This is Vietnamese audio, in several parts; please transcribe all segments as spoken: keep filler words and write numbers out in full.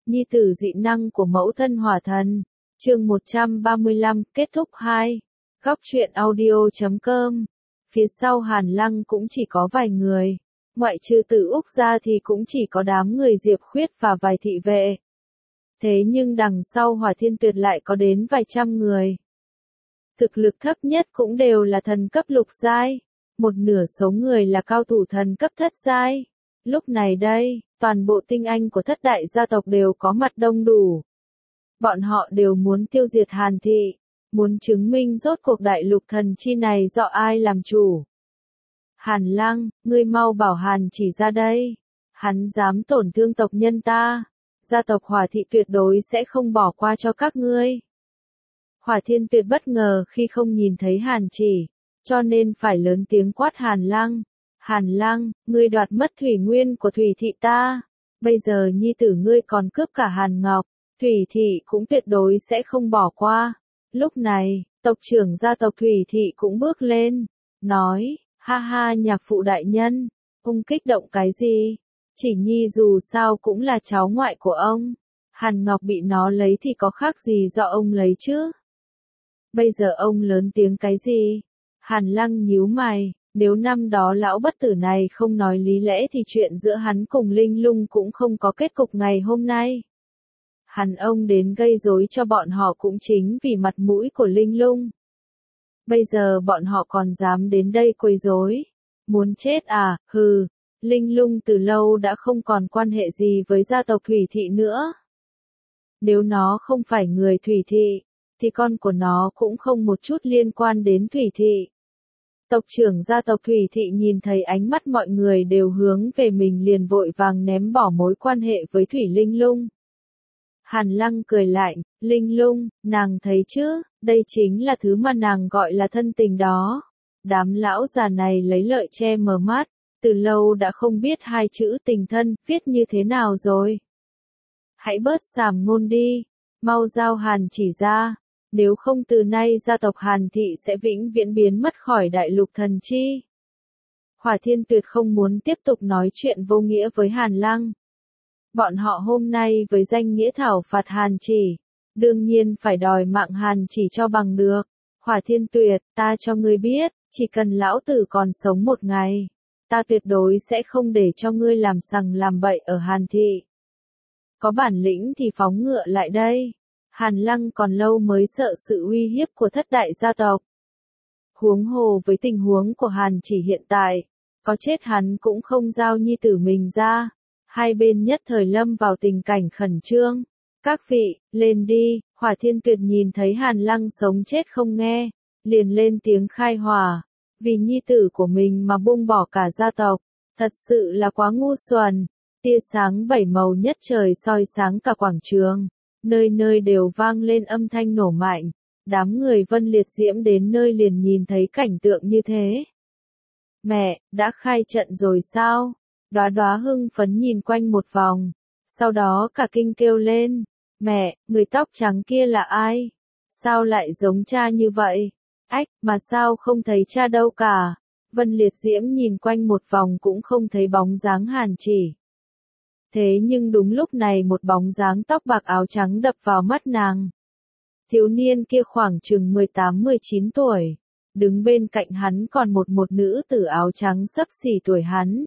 Nhi tử dị năng của mẫu thân hỏa thần. Chương một trăm ba mươi lăm, kết thúc hai. Góc truyện audio chấm com. Phía sau Hàn Lăng cũng chỉ có vài người. Ngoại trừ Tử Úc ra thì cũng chỉ có đám người Diệp Khuyết và vài thị vệ. Thế nhưng đằng sau Hỏa Thiên Tuyệt lại có đến vài trăm người. Thực lực thấp nhất cũng đều là thần cấp lục giai. Một nửa số người là cao thủ thần cấp thất giai. Lúc này đây, toàn bộ tinh anh của thất đại gia tộc đều có mặt đông đủ. Bọn họ đều muốn tiêu diệt Hàn Thị, muốn chứng minh rốt cuộc đại lục thần chi này do ai làm chủ. Hàn Lăng, ngươi mau bảo Hàn Chỉ ra đây. Hắn dám tổn thương tộc nhân ta. Gia tộc Hỏa Thị tuyệt đối sẽ không bỏ qua cho các ngươi. Hỏa Thiên Tuyệt bất ngờ khi không nhìn thấy Hàn Chỉ, cho nên phải lớn tiếng quát Hàn Lăng. Hàn Lăng, ngươi đoạt mất thủy nguyên của Thủy Thị ta. Bây giờ nhi tử ngươi còn cướp cả Hàn Ngọc. Thủy Thị cũng tuyệt đối sẽ không bỏ qua. Lúc này, tộc trưởng gia tộc Thủy Thị cũng bước lên, nói, ha ha nhạc phụ đại nhân, ông kích động cái gì? Chỉ nhi dù sao cũng là cháu ngoại của ông. Hàn Ngọc bị nó lấy thì có khác gì do ông lấy chứ? Bây giờ ông lớn tiếng cái gì? Hàn Lăng nhíu mày, nếu năm đó lão bất tử này không nói lý lẽ thì chuyện giữa hắn cùng Linh Lung cũng không có kết cục ngày hôm nay. Hắn ông đến gây rối cho bọn họ cũng chính vì mặt mũi của Linh Lung. Bây giờ bọn họ còn dám đến đây quấy rối. Muốn chết à, hừ. Linh Lung từ lâu đã không còn quan hệ gì với gia tộc Thủy Thị nữa. Nếu nó không phải người Thủy Thị, thì con của nó cũng không một chút liên quan đến Thủy Thị. Tộc trưởng gia tộc Thủy Thị nhìn thấy ánh mắt mọi người đều hướng về mình liền vội vàng ném bỏ mối quan hệ với Thủy Linh Lung. Hàn Lăng cười lạnh, Linh Lung, nàng thấy chứ, đây chính là thứ mà nàng gọi là thân tình đó. Đám lão già này lấy lợi che mờ mắt, từ lâu đã không biết hai chữ tình thân, viết như thế nào rồi. Hãy bớt sàm ngôn đi, mau giao Hàn Chỉ ra, nếu không từ nay gia tộc Hàn Thị sẽ vĩnh viễn biến mất khỏi đại lục thần chi. Hỏa Thiên Tuyệt không muốn tiếp tục nói chuyện vô nghĩa với Hàn Lăng. Bọn họ hôm nay với danh nghĩa thảo phạt Hàn Chỉ, đương nhiên phải đòi mạng Hàn Chỉ cho bằng được. Hỏa Thiên Tuyệt, ta cho ngươi biết, chỉ cần lão tử còn sống một ngày, ta tuyệt đối sẽ không để cho ngươi làm sằng làm bậy ở Hàn Thị. Có bản lĩnh thì phóng ngựa lại đây. Hàn Lăng còn lâu mới sợ sự uy hiếp của thất đại gia tộc. Huống hồ với tình huống của Hàn Chỉ hiện tại, có chết hắn cũng không giao nhi tử mình ra. Hai bên nhất thời lâm vào tình cảnh khẩn trương. Các vị, lên đi. Hỏa Thiên Tuyệt nhìn thấy Hàn Lăng sống chết không nghe, liền lên tiếng khai hỏa. Vì nhi tử của mình mà buông bỏ cả gia tộc, thật sự là quá ngu xuẩn. Tia sáng bảy màu nhất trời soi sáng cả quảng trường, nơi nơi đều vang lên âm thanh nổ mạnh. Đám người Vân Liệt Diễm đến nơi liền nhìn thấy cảnh tượng như thế. Mẹ, đã khai trận rồi sao? Đóa Đóa hưng phấn nhìn quanh một vòng, sau đó cả kinh kêu lên, mẹ, người tóc trắng kia là ai? Sao lại giống cha như vậy? Ách, mà sao không thấy cha đâu cả? Vân Liệt Diễm nhìn quanh một vòng cũng không thấy bóng dáng Hàn Chỉ. Thế nhưng đúng lúc này một bóng dáng tóc bạc áo trắng đập vào mắt nàng. Thiếu niên kia khoảng chừng mười tám mười chín tuổi, đứng bên cạnh hắn còn một một nữ tử áo trắng xấp xỉ tuổi hắn.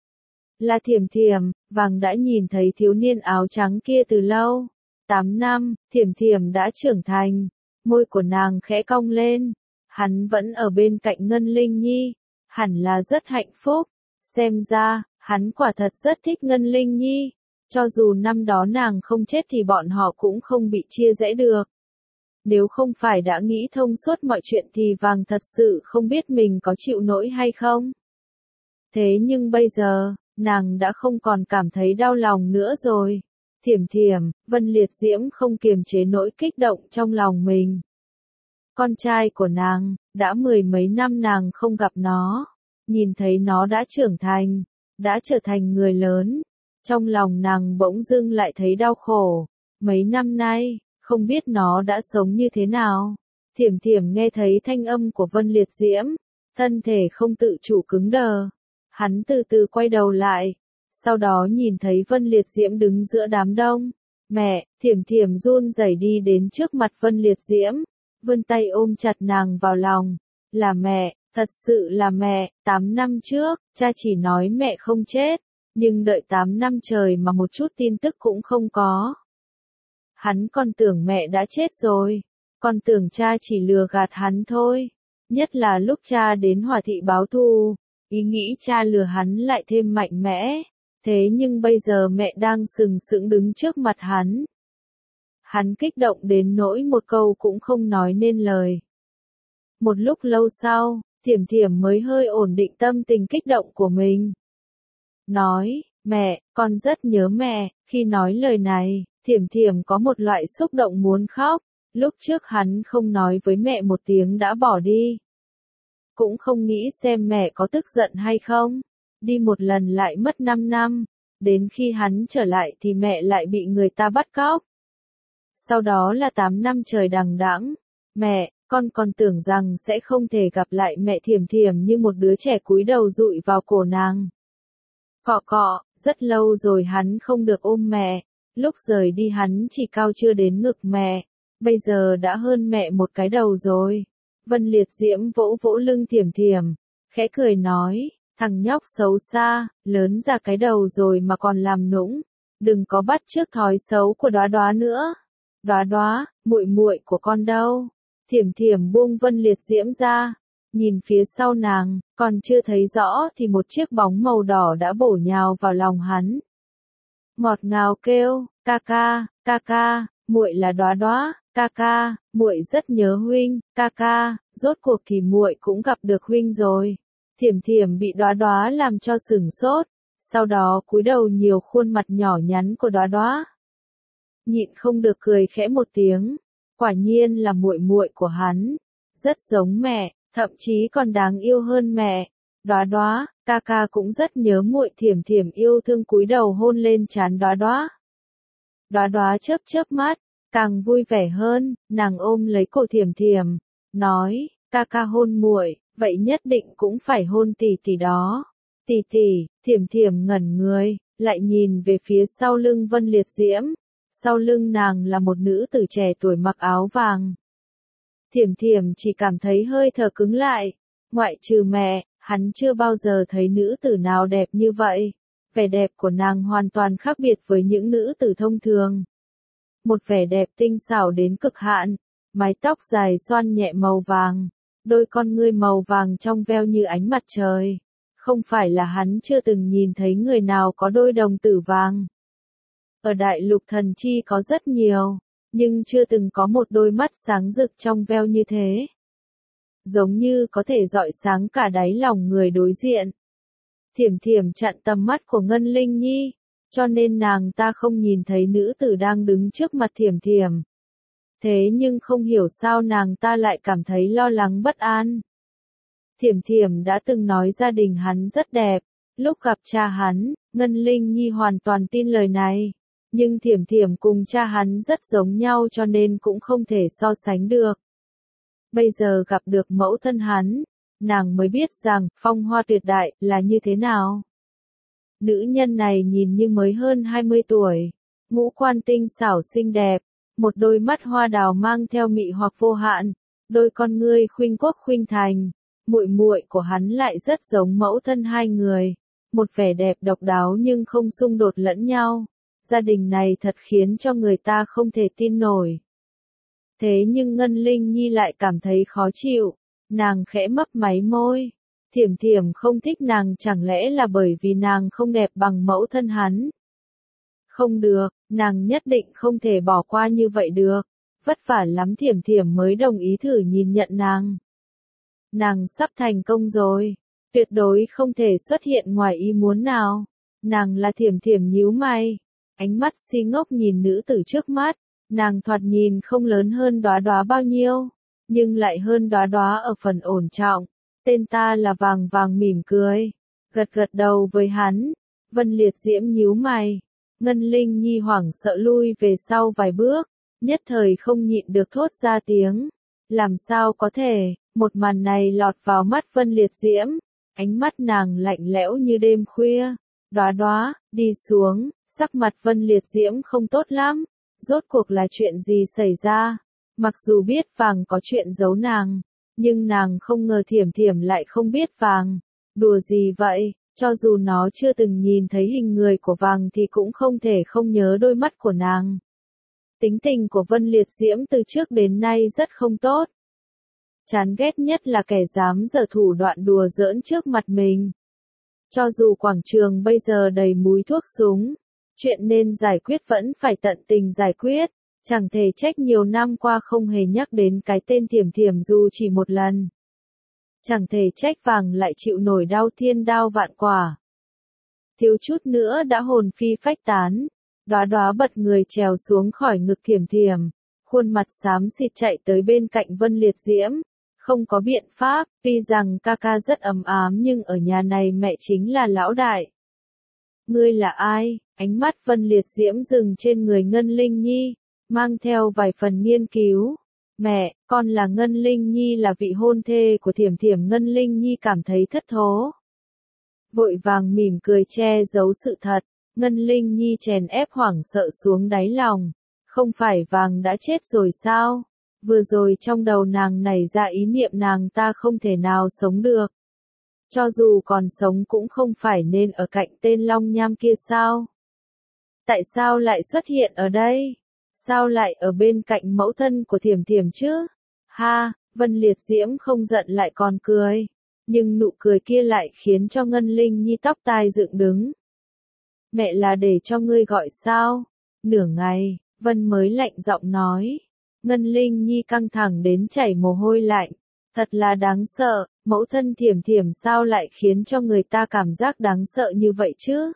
Là Thiểm Thiểm. Vàng đã nhìn thấy thiếu niên áo trắng kia từ lâu. Tám năm, Thiểm Thiểm đã trưởng thành, môi của nàng khẽ cong lên. Hắn vẫn ở bên cạnh Ngân Linh Nhi, hẳn là rất hạnh phúc. Xem ra, hắn quả thật rất thích Ngân Linh Nhi. Cho dù năm đó nàng không chết thì bọn họ cũng không bị chia rẽ được. Nếu không phải đã nghĩ thông suốt mọi chuyện thì Vàng thật sự không biết mình có chịu nổi hay không. Thế nhưng bây giờ, nàng đã không còn cảm thấy đau lòng nữa rồi. Thiểm Thiểm, Vân Liệt Diễm không kiềm chế nỗi kích động trong lòng mình. Con trai của nàng, đã mười mấy năm nàng không gặp nó. Nhìn thấy nó đã trưởng thành, đã trở thành người lớn. Trong lòng nàng bỗng dưng lại thấy đau khổ. Mấy năm nay, không biết nó đã sống như thế nào. Thiểm Thiểm nghe thấy thanh âm của Vân Liệt Diễm, thân thể không tự chủ cứng đờ. Hắn từ từ quay đầu lại, sau đó nhìn thấy Vân Liệt Diễm đứng giữa đám đông, Mẹ, Thiểm Thiểm run rẩy đi đến trước mặt Vân Liệt Diễm, vươn tay ôm chặt nàng vào lòng. Là mẹ, thật sự là mẹ, tám năm trước, cha chỉ nói mẹ không chết, nhưng đợi tám năm trời mà một chút tin tức cũng không có. Hắn còn tưởng mẹ đã chết rồi, còn tưởng cha chỉ lừa gạt hắn thôi. Nhất là lúc cha đến Hòa thị báo thù, ý nghĩ cha lừa hắn lại thêm mạnh mẽ. Thế nhưng bây giờ mẹ đang sừng sững đứng trước mặt hắn. Hắn kích động đến nỗi một câu cũng không nói nên lời. Một lúc lâu sau, Thiểm Thiểm mới hơi ổn định tâm tình kích động của mình. Nói, mẹ, con rất nhớ mẹ. Khi nói lời này, Thiểm Thiểm có một loại xúc động muốn khóc. Lúc trước hắn không nói với mẹ một tiếng đã bỏ đi. Cũng không nghĩ xem mẹ có tức giận hay không. Đi một lần lại mất năm năm. Đến khi hắn trở lại thì mẹ lại bị người ta bắt cóc. Sau đó là tám năm trời đằng đẵng. Mẹ, con còn tưởng rằng sẽ không thể gặp lại mẹ. Thiểm Thiểm như một đứa trẻ cúi đầu dụi vào cổ nàng. Cọ cọ, rất lâu rồi hắn không được ôm mẹ. Lúc rời đi hắn chỉ cao chưa đến ngực mẹ. Bây giờ đã hơn mẹ một cái đầu rồi. Vân Liệt Diễm vỗ vỗ lưng Thiểm Thiểm, khẽ cười nói, thằng nhóc xấu xa, lớn ra cái đầu rồi mà còn làm nũng, đừng có bắt chước thói xấu của Đóa Đóa nữa. Đóa Đóa, muội muội của con đâu? Thiểm Thiểm buông Vân Liệt Diễm ra, nhìn phía sau nàng, còn chưa thấy rõ thì một chiếc bóng màu đỏ đã bổ nhào vào lòng hắn. Ngọt ngào kêu, ca ca, ca ca, muội là Đóa Đóa, ca ca, muội rất nhớ huynh, ca ca, rốt cuộc thì muội cũng gặp được huynh rồi. Thiểm Thiểm bị Đóa Đóa làm cho sửng sốt, sau đó cúi đầu nhiều khuôn mặt nhỏ nhắn của Đóa Đóa. Nhịn không được cười khẽ một tiếng, quả nhiên là muội muội của hắn, rất giống mẹ, thậm chí còn đáng yêu hơn mẹ. Đóa Đóa, ca ca cũng rất nhớ muội. Thiểm Thiểm yêu thương cúi đầu hôn lên trán Đóa Đóa. Đóa Đóa chớp chớp mắt, càng vui vẻ hơn, nàng ôm lấy cổ Thiểm Thiểm, nói, ca ca hôn muội, vậy nhất định cũng phải hôn tỷ tỷ đó. Tỷ tỷ. Thiểm Thiểm ngẩn người, lại nhìn về phía sau lưng Vân Liệt Diễm. Sau lưng nàng là một nữ tử trẻ tuổi mặc áo vàng. Thiểm Thiểm chỉ cảm thấy hơi thở cứng lại, ngoại trừ mẹ, hắn chưa bao giờ thấy nữ tử nào đẹp như vậy. Vẻ đẹp của nàng hoàn toàn khác biệt với những nữ tử thông thường. Một vẻ đẹp tinh xảo đến cực hạn, mái tóc dài xoăn nhẹ màu vàng, đôi con ngươi màu vàng trong veo như ánh mặt trời. Không phải là hắn chưa từng nhìn thấy người nào có đôi đồng tử vàng. Ở đại lục thần chi có rất nhiều, nhưng chưa từng có một đôi mắt sáng rực trong veo như thế. Giống như có thể rọi sáng cả đáy lòng người đối diện. Thiểm Thiểm chặn tầm mắt của Ngân Linh Nhi, cho nên nàng ta không nhìn thấy nữ tử đang đứng trước mặt Thiểm Thiểm. Thế nhưng không hiểu sao nàng ta lại cảm thấy lo lắng bất an. Thiểm Thiểm đã từng nói gia đình hắn rất đẹp, lúc gặp cha hắn, Ngân Linh Nhi hoàn toàn tin lời này. Nhưng Thiểm Thiểm cùng cha hắn rất giống nhau cho nên cũng không thể so sánh được. Bây giờ gặp được mẫu thân hắn, nàng mới biết rằng phong hoa tuyệt đại là như thế nào. Nữ nhân này nhìn như mới hơn hai mươi tuổi, ngũ quan tinh xảo xinh đẹp, một đôi mắt hoa đào mang theo mị hoặc vô hạn, đôi con ngươi khuynh quốc khuynh thành, muội muội của hắn lại rất giống mẫu thân hai người, một vẻ đẹp độc đáo nhưng không xung đột lẫn nhau. Gia đình này thật khiến cho người ta không thể tin nổi. Thế nhưng Ngân Linh Nhi lại cảm thấy khó chịu, nàng khẽ mấp máy môi. Thiểm Thiểm không thích nàng chẳng lẽ là bởi vì nàng không đẹp bằng mẫu thân hắn? Không được, nàng nhất định không thể bỏ qua như vậy được. Vất vả lắm Thiểm Thiểm mới đồng ý thử nhìn nhận nàng. Nàng sắp thành công rồi, tuyệt đối không thể xuất hiện ngoài ý muốn nào. Nàng là Thiểm Thiểm nhíu mày, ánh mắt si ngốc nhìn nữ tử trước mắt. Nàng thoạt nhìn không lớn hơn Đóa Đóa bao nhiêu, nhưng lại hơn Đóa Đóa ở phần ổn trọng. Tên ta là Vàng Vàng mỉm cười, gật gật đầu với hắn. Vân Liệt Diễm nhíu mày, Ngân Linh Nhi hoảng sợ lui về sau vài bước, nhất thời không nhịn được thốt ra tiếng. Làm sao có thể, một màn này lọt vào mắt Vân Liệt Diễm, ánh mắt nàng lạnh lẽo như đêm khuya. Đóa Đóa, đi xuống, sắc mặt Vân Liệt Diễm không tốt lắm, Rốt cuộc là chuyện gì xảy ra? Mặc dù biết vàng có chuyện giấu nàng, nhưng nàng không ngờ Thiểm Thiểm lại không biết vàng. Đùa gì vậy, cho dù nó chưa từng nhìn thấy hình người của vàng thì cũng không thể không nhớ đôi mắt của nàng. Tính tình của Vân Liệt Diễm từ trước đến nay rất không tốt. Chán ghét nhất là kẻ dám giở thủ đoạn đùa giỡn trước mặt mình. Cho dù quảng trường bây giờ đầy múi thuốc súng, chuyện nên giải quyết vẫn phải tận tình giải quyết, chẳng thể trách nhiều năm qua không hề nhắc đến cái tên Thiểm Thiểm dù chỉ một lần. Chẳng thể trách vàng lại chịu nổi đau thiên đao vạn quả. Thiếu chút nữa đã hồn phi phách tán, Đóa Đóa bật người trèo xuống khỏi ngực Thiểm Thiểm, khuôn mặt xám xịt chạy tới bên cạnh Vân Liệt Diễm. Không có biện pháp, tuy rằng ca ca rất ấm ám nhưng ở nhà này mẹ chính là lão đại. Ngươi là ai? Ánh mắt Vân Liệt Diễm dừng trên người Ngân Linh Nhi, mang theo vài phần nghiên cứu. Mẹ, con là Ngân Linh Nhi, là vị hôn thê của Thiểm Thiểm. Ngân Linh Nhi cảm thấy thất thố, vội vàng mỉm cười che giấu sự thật. Ngân Linh Nhi chèn ép hoảng sợ xuống đáy lòng. Không phải vàng đã chết rồi sao? Vừa rồi trong đầu nàng nảy ra ý niệm nàng ta không thể nào sống được. Cho dù còn sống cũng không phải nên ở cạnh tên Long Nham kia sao? Tại sao lại xuất hiện ở đây? Sao lại ở bên cạnh mẫu thân của Thiểm Thiểm chứ? Ha, Vân Liệt Diễm không giận lại còn cười. Nhưng nụ cười kia lại khiến cho Ngân Linh Nhi tóc tai dựng đứng. Mẹ là để cho ngươi gọi sao? Nửa ngày, Vân mới lạnh giọng nói. Ngân Linh Nhi căng thẳng đến chảy mồ hôi lạnh. Thật là đáng sợ, mẫu thân Thiểm Thiểm sao lại khiến cho người ta cảm giác đáng sợ như vậy chứ?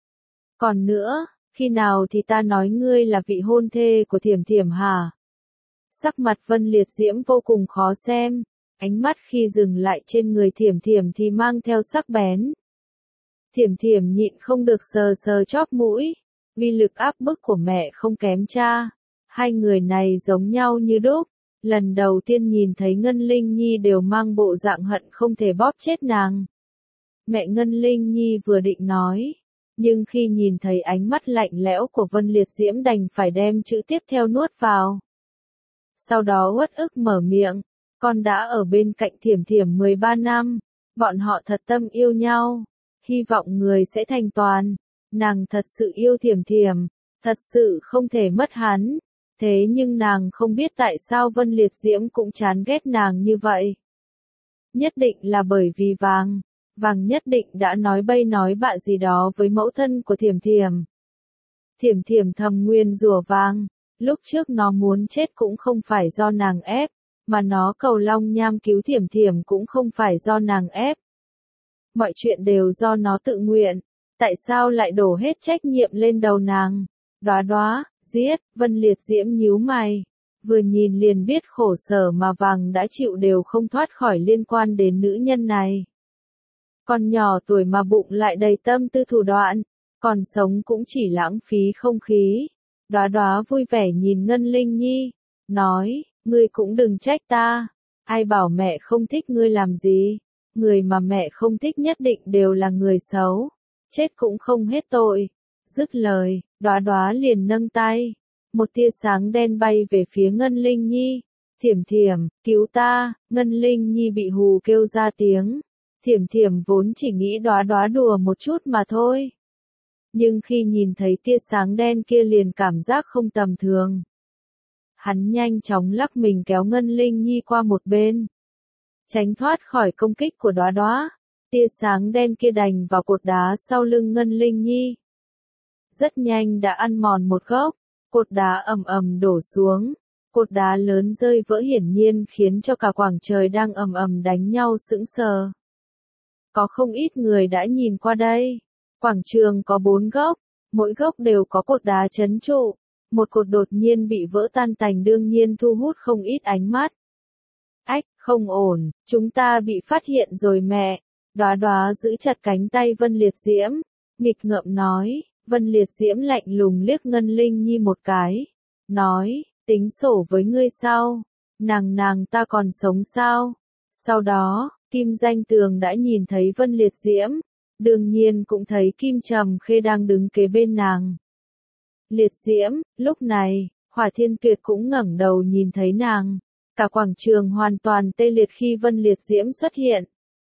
Còn nữa, khi nào thì ta nói ngươi là vị hôn thê của Thiểm Thiểm hả? Sắc mặt Vân Liệt Diễm vô cùng khó xem, ánh mắt khi dừng lại trên người Thiểm Thiểm thì mang theo sắc bén. Thiểm Thiểm nhịn không được sờ sờ chóp mũi, uy lực áp bức của mẹ không kém cha. Hai người này giống nhau như đúc, lần đầu tiên nhìn thấy Ngân Linh Nhi đều mang bộ dạng hận không thể bóp chết nàng. Mẹ Ngân Linh Nhi vừa định nói, nhưng khi nhìn thấy ánh mắt lạnh lẽo của Vân Liệt Diễm đành phải đem chữ tiếp theo nuốt vào. Sau đó uất ức mở miệng, con đã ở bên cạnh Thiểm Thiểm mười ba năm, bọn họ thật tâm yêu nhau, hy vọng người sẽ thành toàn, nàng thật sự yêu Thiểm Thiểm, thật sự không thể mất hắn. Thế nhưng nàng không biết tại sao Vân Liệt Diễm cũng chán ghét nàng như vậy. Nhất định là bởi vì vàng, vàng nhất định đã nói bậy nói bạ gì đó với mẫu thân của Thiểm Thiểm. Thiểm Thiểm thầm nguyên rủa vàng, lúc trước nó muốn chết cũng không phải do nàng ép, mà nó cầu Long Nham cứu Thiểm Thiểm cũng không phải do nàng ép. Mọi chuyện đều do nó tự nguyện, tại sao lại đổ hết trách nhiệm lên đầu nàng? Đóa Đóa, giết, Vân Liệt Diễm nhíu mày, vừa nhìn liền biết khổ sở mà vàng đã chịu đều không thoát khỏi liên quan đến nữ nhân này. Con nhỏ tuổi mà bụng lại đầy tâm tư thủ đoạn, còn sống cũng chỉ lãng phí không khí. Đóa Đóa vui vẻ nhìn Ngân Linh Nhi, nói, ngươi cũng đừng trách ta, ai bảo mẹ không thích ngươi làm gì, người mà mẹ không thích nhất định đều là người xấu, chết cũng không hết tội. Dứt lời, Đóa Đóa liền nâng tay, một tia sáng đen bay về phía Ngân Linh Nhi. Thiểm Thiểm, cứu ta! Ngân Linh Nhi bị hù kêu ra tiếng. Thiểm Thiểm vốn chỉ nghĩ Đóa Đóa đùa một chút mà thôi. Nhưng khi nhìn thấy tia sáng đen kia liền cảm giác không tầm thường. Hắn nhanh chóng lắc mình kéo Ngân Linh Nhi qua một bên, tránh thoát khỏi công kích của Đóa Đóa. Tia sáng đen kia đành vào cột đá sau lưng Ngân Linh Nhi. Rất nhanh đã ăn mòn một gốc, cột đá ầm ầm đổ xuống, cột đá lớn rơi vỡ hiển nhiên khiến cho cả quảng trời đang ầm ầm đánh nhau sững sờ. Có không ít người đã nhìn qua đây, quảng trường có bốn gốc, mỗi gốc đều có cột đá trấn trụ, một cột đột nhiên bị vỡ tan tành đương nhiên thu hút không ít ánh mắt. Ách, không ổn, chúng ta bị phát hiện rồi mẹ. Đóa Đóa giữ chặt cánh tay Vân Liệt Diễm, nghịch ngợm nói. Vân Liệt Diễm lạnh lùng liếc Ngân Linh Nhi một cái, nói, tính sổ với ngươi sao? Nàng nàng ta còn sống sao? Sau đó, Kim Danh Tường đã nhìn thấy Vân Liệt Diễm, đương nhiên cũng thấy Kim Trầm Khê đang đứng kế bên nàng. Liệt Diễm, lúc này, Hỏa Thiên Tuyệt cũng ngẩng đầu nhìn thấy nàng. Cả quảng trường hoàn toàn tê liệt khi Vân Liệt Diễm xuất hiện.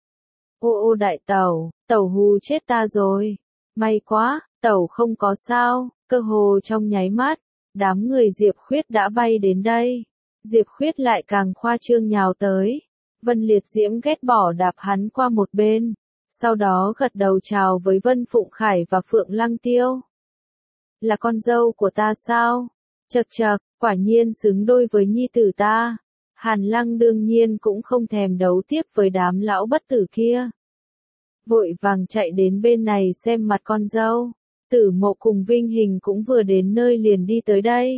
Ô ô đại tẩu, tẩu hù chết ta rồi. May quá, tẩu không có sao, cơ hồ trong nháy mắt, đám người Diệp Khuyết đã bay đến đây. Diệp Khuyết lại càng khoa trương nhào tới. Vân Liệt Diễm ghét bỏ đạp hắn qua một bên. Sau đó gật đầu chào với Vân Phụng Khải và Phượng Lăng Tiêu. Là con dâu của ta sao? Chậc chậc, quả nhiên xứng đôi với nhi tử ta. Hàn Lăng đương nhiên cũng không thèm đấu tiếp với đám lão bất tử kia. Vội vàng chạy đến bên này xem mặt con dâu. Tử Mộ cùng Vinh Hình cũng vừa đến nơi liền đi tới đây.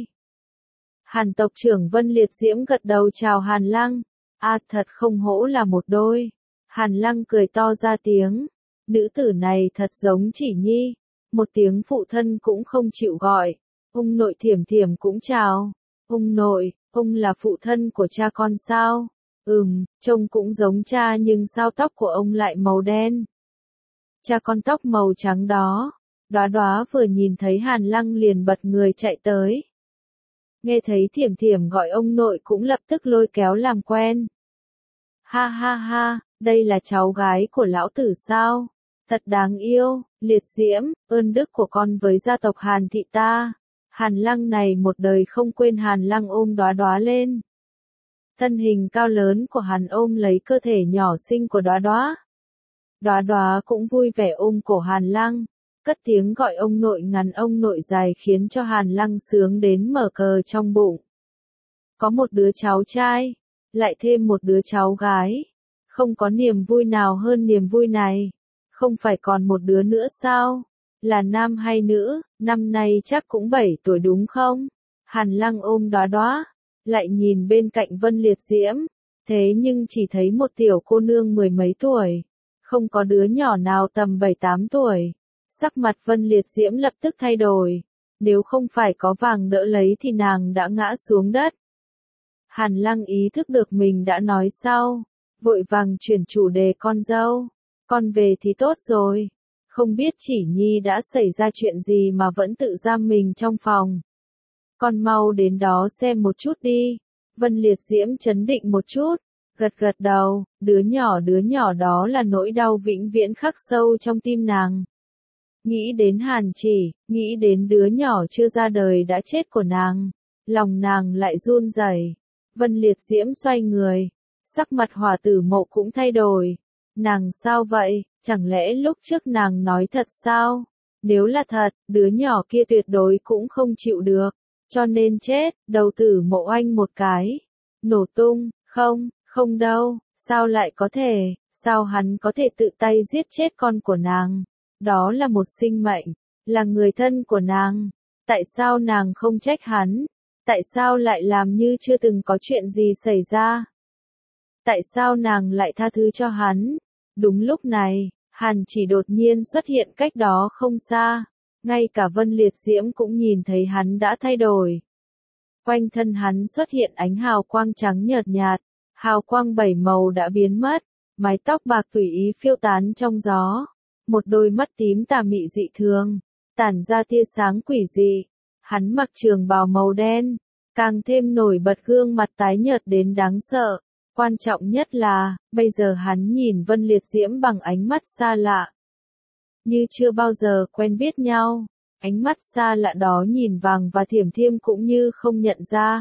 Hàn tộc trưởng Vân Liệt Diễm gật đầu chào Hàn Lăng. À thật không hổ là một đôi. Hàn Lăng cười to ra tiếng. Nữ tử này thật giống Chỉ Nhi. Một tiếng phụ thân cũng không chịu gọi. Ông nội Thiểm Thiểm cũng chào. Ông nội, ông là phụ thân của cha con sao? Ừm, trông cũng giống cha nhưng sao tóc của ông lại màu đen? Cha con tóc màu trắng đó. Đóa Đóa vừa nhìn thấy Hàn Lăng liền bật người chạy tới. Nghe thấy Thiểm Thiểm gọi ông nội cũng lập tức lôi kéo làm quen. Ha ha ha, đây là cháu gái của lão tử sao? Thật đáng yêu, Liệt Diễm, ơn đức của con với gia tộc Hàn thị ta. Hàn Lăng này một đời không quên. Hàn Lăng ôm Đóa Đóa lên. Thân hình cao lớn của hắn ôm lấy cơ thể nhỏ xinh của Đóa Đóa. Đóa Đóa cũng vui vẻ ôm cổ Hàn Lăng, cất tiếng gọi ông nội ngắn ông nội dài khiến cho Hàn Lăng sướng đến mở cờ trong bụng. Có một đứa cháu trai, lại thêm một đứa cháu gái. Không có niềm vui nào hơn niềm vui này. Không phải còn một đứa nữa sao? Là nam hay nữ, năm nay chắc cũng bảy tuổi đúng không? Hàn Lăng ôm Đóa Đóa, lại nhìn bên cạnh Vân Liệt Diễm. Thế nhưng chỉ thấy một tiểu cô nương mười mấy tuổi. Không có đứa nhỏ nào tầm bảy tám tuổi. Sắc mặt Vân Liệt Diễm lập tức thay đổi. Nếu không phải có vàng đỡ lấy thì nàng đã ngã xuống đất. Hàn Lăng ý thức được mình đã nói sau. Vội vàng chuyển chủ đề con dâu. Con về thì tốt rồi. Không biết Chỉ Nhi đã xảy ra chuyện gì mà vẫn tự giam mình trong phòng. Con mau đến đó xem một chút đi. Vân Liệt Diễm chấn định một chút. Gật gật đầu, đứa nhỏ đứa nhỏ đó là nỗi đau vĩnh viễn khắc sâu trong tim nàng. Nghĩ đến Hàn Chỉ, nghĩ đến đứa nhỏ chưa ra đời đã chết của nàng. Lòng nàng lại run rẩy. Vân Liệt Diễm xoay người. Sắc mặt Hỏa Tử Mộ cũng thay đổi. Nàng sao vậy, chẳng lẽ lúc trước nàng nói thật sao? Nếu là thật, đứa nhỏ kia tuyệt đối cũng không chịu được. Cho nên chết, đầu Tử Mộ oanh một cái. Nổ tung, không, không đâu, sao lại có thể, sao hắn có thể tự tay giết chết con của nàng? Đó là một sinh mệnh, là người thân của nàng. Tại sao nàng không trách hắn? Tại sao lại làm như chưa từng có chuyện gì xảy ra? Tại sao nàng lại tha thứ cho hắn? Đúng lúc này, Hàn Chỉ đột nhiên xuất hiện cách đó không xa. Ngay cả Vân Liệt Diễm cũng nhìn thấy hắn đã thay đổi. Quanh thân hắn xuất hiện ánh hào quang trắng nhợt nhạt. Hào quang bảy màu đã biến mất. Mái tóc bạc tùy ý phiêu tán trong gió. Một đôi mắt tím tà mị dị thường. Tản ra tia sáng quỷ dị. Hắn mặc trường bào màu đen. Càng thêm nổi bật gương mặt tái nhợt đến đáng sợ. Quan trọng nhất là, bây giờ hắn nhìn Vân Liệt Diễm bằng ánh mắt xa lạ. Như chưa bao giờ quen biết nhau, ánh mắt xa lạ đó nhìn Vàng và Thiểm Thiêm cũng như không nhận ra.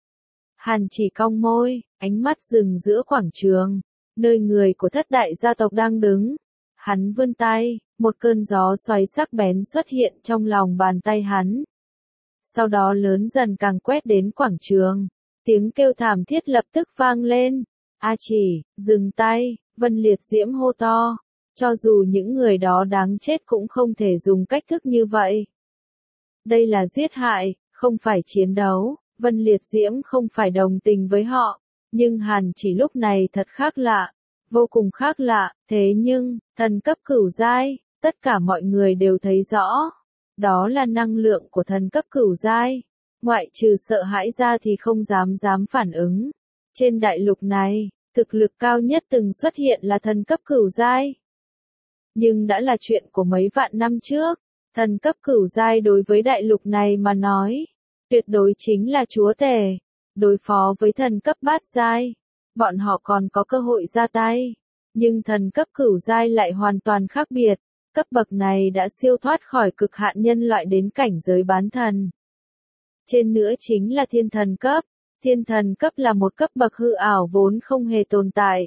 Hàn Chỉ cong môi, ánh mắt dừng giữa quảng trường, nơi người của thất đại gia tộc đang đứng. Hắn vươn tay, một cơn gió xoáy sắc bén xuất hiện trong lòng bàn tay hắn. Sau đó lớn dần càng quét đến quảng trường. Tiếng kêu thảm thiết lập tức vang lên. A Chỉ, dừng tay, Vân Liệt Diễm hô to. Cho dù những người đó đáng chết cũng không thể dùng cách thức như vậy. Đây là giết hại, không phải chiến đấu. Vân Liệt Diễm không phải đồng tình với họ. Nhưng Hàn Chỉ lúc này thật khác lạ. Vô cùng khác lạ, thế nhưng, thần cấp cửu giai, tất cả mọi người đều thấy rõ. Đó là năng lượng của thần cấp cửu giai. Ngoại trừ sợ hãi ra thì không dám dám phản ứng. Trên đại lục này, thực lực cao nhất từng xuất hiện là thần cấp cửu giai. Nhưng đã là chuyện của mấy vạn năm trước. Thần cấp cửu giai đối với đại lục này mà nói, tuyệt đối chính là chúa tể. Đối phó với thần cấp bát giai, bọn họ còn có cơ hội ra tay. Nhưng thần cấp cửu giai lại hoàn toàn khác biệt. Cấp bậc này đã siêu thoát khỏi cực hạn nhân loại đến cảnh giới bán thần. Trên nữa chính là thiên thần cấp. Thiên thần cấp là một cấp bậc hư ảo vốn không hề tồn tại.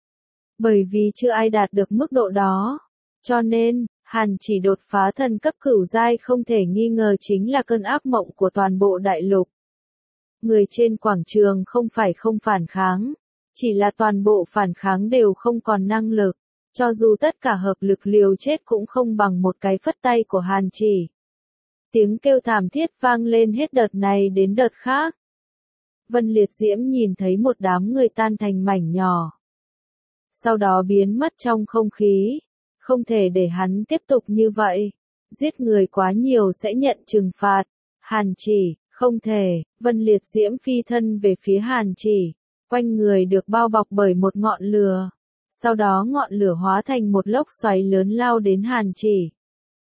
Bởi vì chưa ai đạt được mức độ đó. Cho nên, Hàn Chỉ đột phá thần cấp cửu giai không thể nghi ngờ chính là cơn ác mộng của toàn bộ đại lục. Người trên quảng trường không phải không phản kháng, chỉ là toàn bộ phản kháng đều không còn năng lực, cho dù tất cả hợp lực liều chết cũng không bằng một cái phất tay của Hàn Chỉ. Tiếng kêu thảm thiết vang lên hết đợt này đến đợt khác. Vân Liệt Diễm nhìn thấy một đám người tan thành mảnh nhỏ. Sau đó biến mất trong không khí. Không thể để hắn tiếp tục như vậy. Giết người quá nhiều sẽ nhận trừng phạt. Hàn Chỉ, không thể. Vân Liệt Diễm phi thân về phía Hàn Chỉ. Quanh người được bao bọc bởi một ngọn lửa. Sau đó ngọn lửa hóa thành một lốc xoáy lớn lao đến Hàn Chỉ.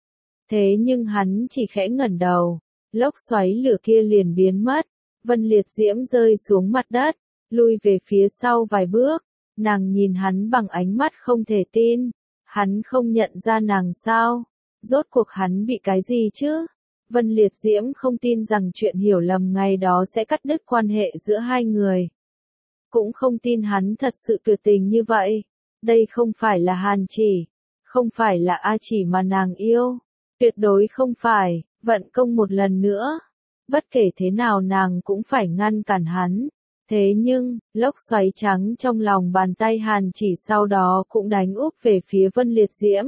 Thế nhưng hắn chỉ khẽ ngẩng đầu. Lốc xoáy lửa kia liền biến mất. Vân Liệt Diễm rơi xuống mặt đất. Lui về phía sau vài bước. Nàng nhìn hắn bằng ánh mắt không thể tin. Hắn không nhận ra nàng sao? Rốt cuộc hắn bị cái gì chứ? Vân Liệt Diễm không tin rằng chuyện hiểu lầm ngày đó sẽ cắt đứt quan hệ giữa hai người. Cũng không tin hắn thật sự tuyệt tình như vậy. Đây không phải là Hàn Chỉ. Không phải là A Chỉ mà nàng yêu. Tuyệt đối không phải. Vận công một lần nữa. Bất kể thế nào nàng cũng phải ngăn cản hắn. Thế nhưng, lốc xoáy trắng trong lòng bàn tay Hàn Chỉ sau đó cũng đánh úp về phía Vân Liệt Diễm.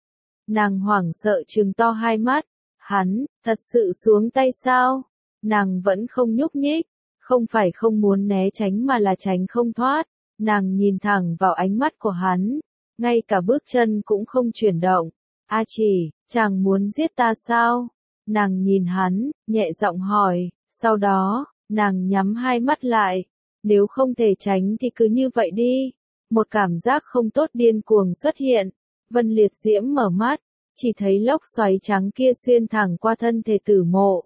Nàng hoảng sợ trừng to hai mắt. Hắn, thật sự xuống tay sao? Nàng vẫn không nhúc nhích. Không phải không muốn né tránh mà là tránh không thoát. Nàng nhìn thẳng vào ánh mắt của hắn. Ngay cả bước chân cũng không chuyển động. A Chỉ, chàng muốn giết ta sao? Nàng nhìn hắn, nhẹ giọng hỏi. Sau đó, nàng nhắm hai mắt lại. Nếu không thể tránh thì cứ như vậy đi. Một cảm giác không tốt điên cuồng xuất hiện. Vân Liệt Diễm mở mắt. Chỉ thấy lốc xoáy trắng kia xuyên thẳng qua thân thể Tử Mộ.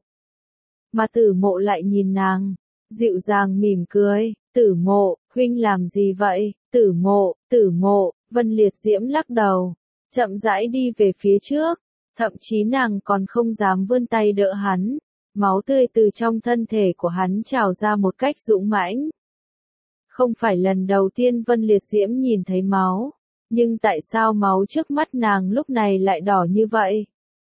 Mà Tử Mộ lại nhìn nàng. Dịu dàng mỉm cười. Tử Mộ, huynh làm gì vậy? Tử Mộ, Tử Mộ. Vân Liệt Diễm lắc đầu. Chậm rãi đi về phía trước. Thậm chí nàng còn không dám vươn tay đỡ hắn. Máu tươi từ trong thân thể của hắn trào ra một cách dũng mãnh. Không phải lần đầu tiên Vân Liệt Diễm nhìn thấy máu. Nhưng tại sao máu trước mắt nàng lúc này lại đỏ như vậy?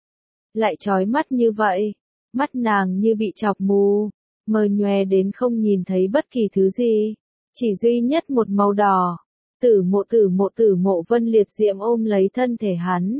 Lại chói mắt như vậy? Mắt nàng như bị chọc mù. Mờ nhòe đến không nhìn thấy bất kỳ thứ gì. Chỉ duy nhất một màu đỏ. Tử Mộ Tử Mộ Tử Mộ Vân Liệt Diễm ôm lấy thân thể hắn.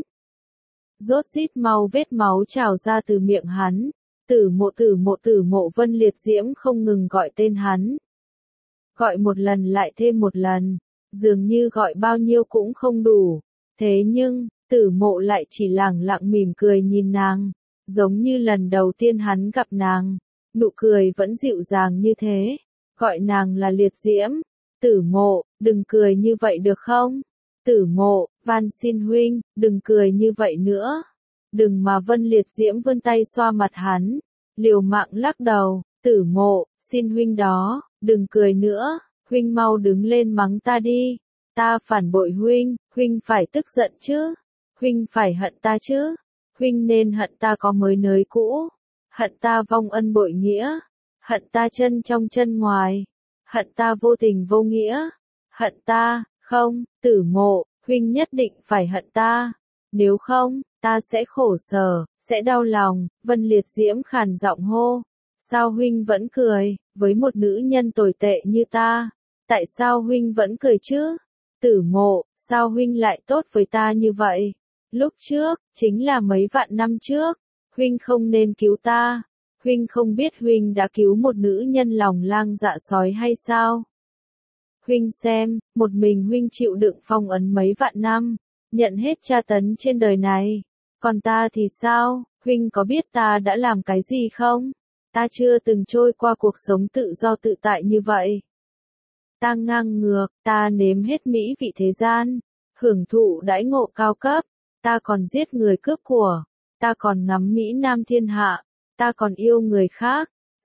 Rốt rít mau vết máu trào ra từ miệng hắn. Tử Mộ Tử Mộ Tử Mộ Vân Liệt Diễm không ngừng gọi tên hắn. Gọi một lần lại thêm một lần. Dường như gọi bao nhiêu cũng không đủ. Thế nhưng, Tử Mộ lại chỉ lẳng lặng mỉm cười nhìn nàng. Giống như lần đầu tiên hắn gặp nàng. Nụ cười vẫn dịu dàng như thế. Gọi nàng là Liệt Diễm. Tử Mộ, đừng cười như vậy được không? Tử Mộ, van xin huynh, đừng cười như vậy nữa. Đừng mà Vân Liệt Diễm vươn tay xoa mặt hắn. Liều mạng lắc đầu. Tử Mộ, xin huynh đó, đừng cười nữa. Huynh mau đứng lên mắng ta đi. Ta phản bội huynh, huynh phải tức giận chứ. Huynh phải hận ta chứ. Huynh nên hận ta có mới nới cũ. Hận ta vong ân bội nghĩa. Hận ta chân trong chân ngoài. Hận ta vô tình vô nghĩa. Hận ta, không, Tử Mộ, huynh nhất định phải hận ta. Nếu không, ta sẽ khổ sở, sẽ đau lòng. Vân Liệt Diễm khàn giọng hô. Sao huynh vẫn cười, với một nữ nhân tồi tệ như ta? Tại sao huynh vẫn cười chứ? Tử Mộ, sao huynh lại tốt với ta như vậy? Lúc trước, chính là mấy vạn năm trước. Huynh không nên cứu ta. Huynh không biết huynh đã cứu một nữ nhân lòng lang dạ sói hay sao? Huynh xem, một mình huynh chịu đựng phong ấn mấy vạn năm, nhận hết tra tấn trên đời này. Còn ta thì sao? Huynh có biết ta đã làm cái gì không? Ta chưa từng trôi qua cuộc sống tự do tự tại như vậy. Ta ngang ngược, ta nếm hết mỹ vị thế gian, hưởng thụ đãi ngộ cao cấp, ta còn giết người cướp của, ta còn ngắm Mỹ Nam thiên hạ, ta còn yêu người khác,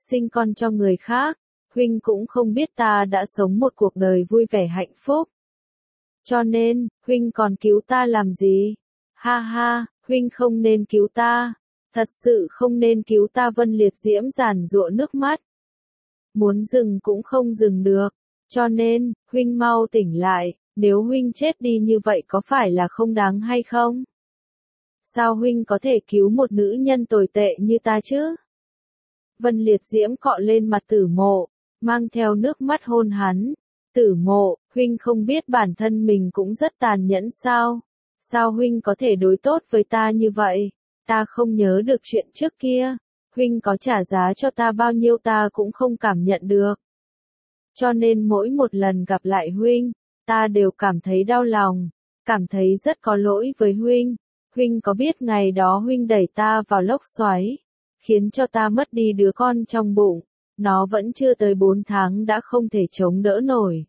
sinh con cho người khác, huynh cũng không biết ta đã sống một cuộc đời vui vẻ hạnh phúc. Cho nên, huynh còn cứu ta làm gì? Ha ha, huynh không nên cứu ta. Thật sự không nên cứu ta. Vân Liệt Diễm giàn giụa nước mắt. Muốn dừng cũng không dừng được. Cho nên, huynh mau tỉnh lại, nếu huynh chết đi như vậy có phải là không đáng hay không? Sao huynh có thể cứu một nữ nhân tồi tệ như ta chứ? Vân Liệt Diễm cọ lên mặt Tử Mộ, mang theo nước mắt hôn hắn. Tử Mộ, huynh không biết bản thân mình cũng rất tàn nhẫn sao? Sao huynh có thể đối tốt với ta như vậy? Ta không nhớ được chuyện trước kia. Huynh có trả giá cho ta bao nhiêu ta cũng không cảm nhận được. Cho nên mỗi một lần gặp lại huynh, ta đều cảm thấy đau lòng, cảm thấy rất có lỗi với huynh. Huynh có biết ngày đó huynh đẩy ta vào lốc xoáy, khiến cho ta mất đi đứa con trong bụng, nó vẫn chưa tới bốn tháng đã không thể chống đỡ nổi.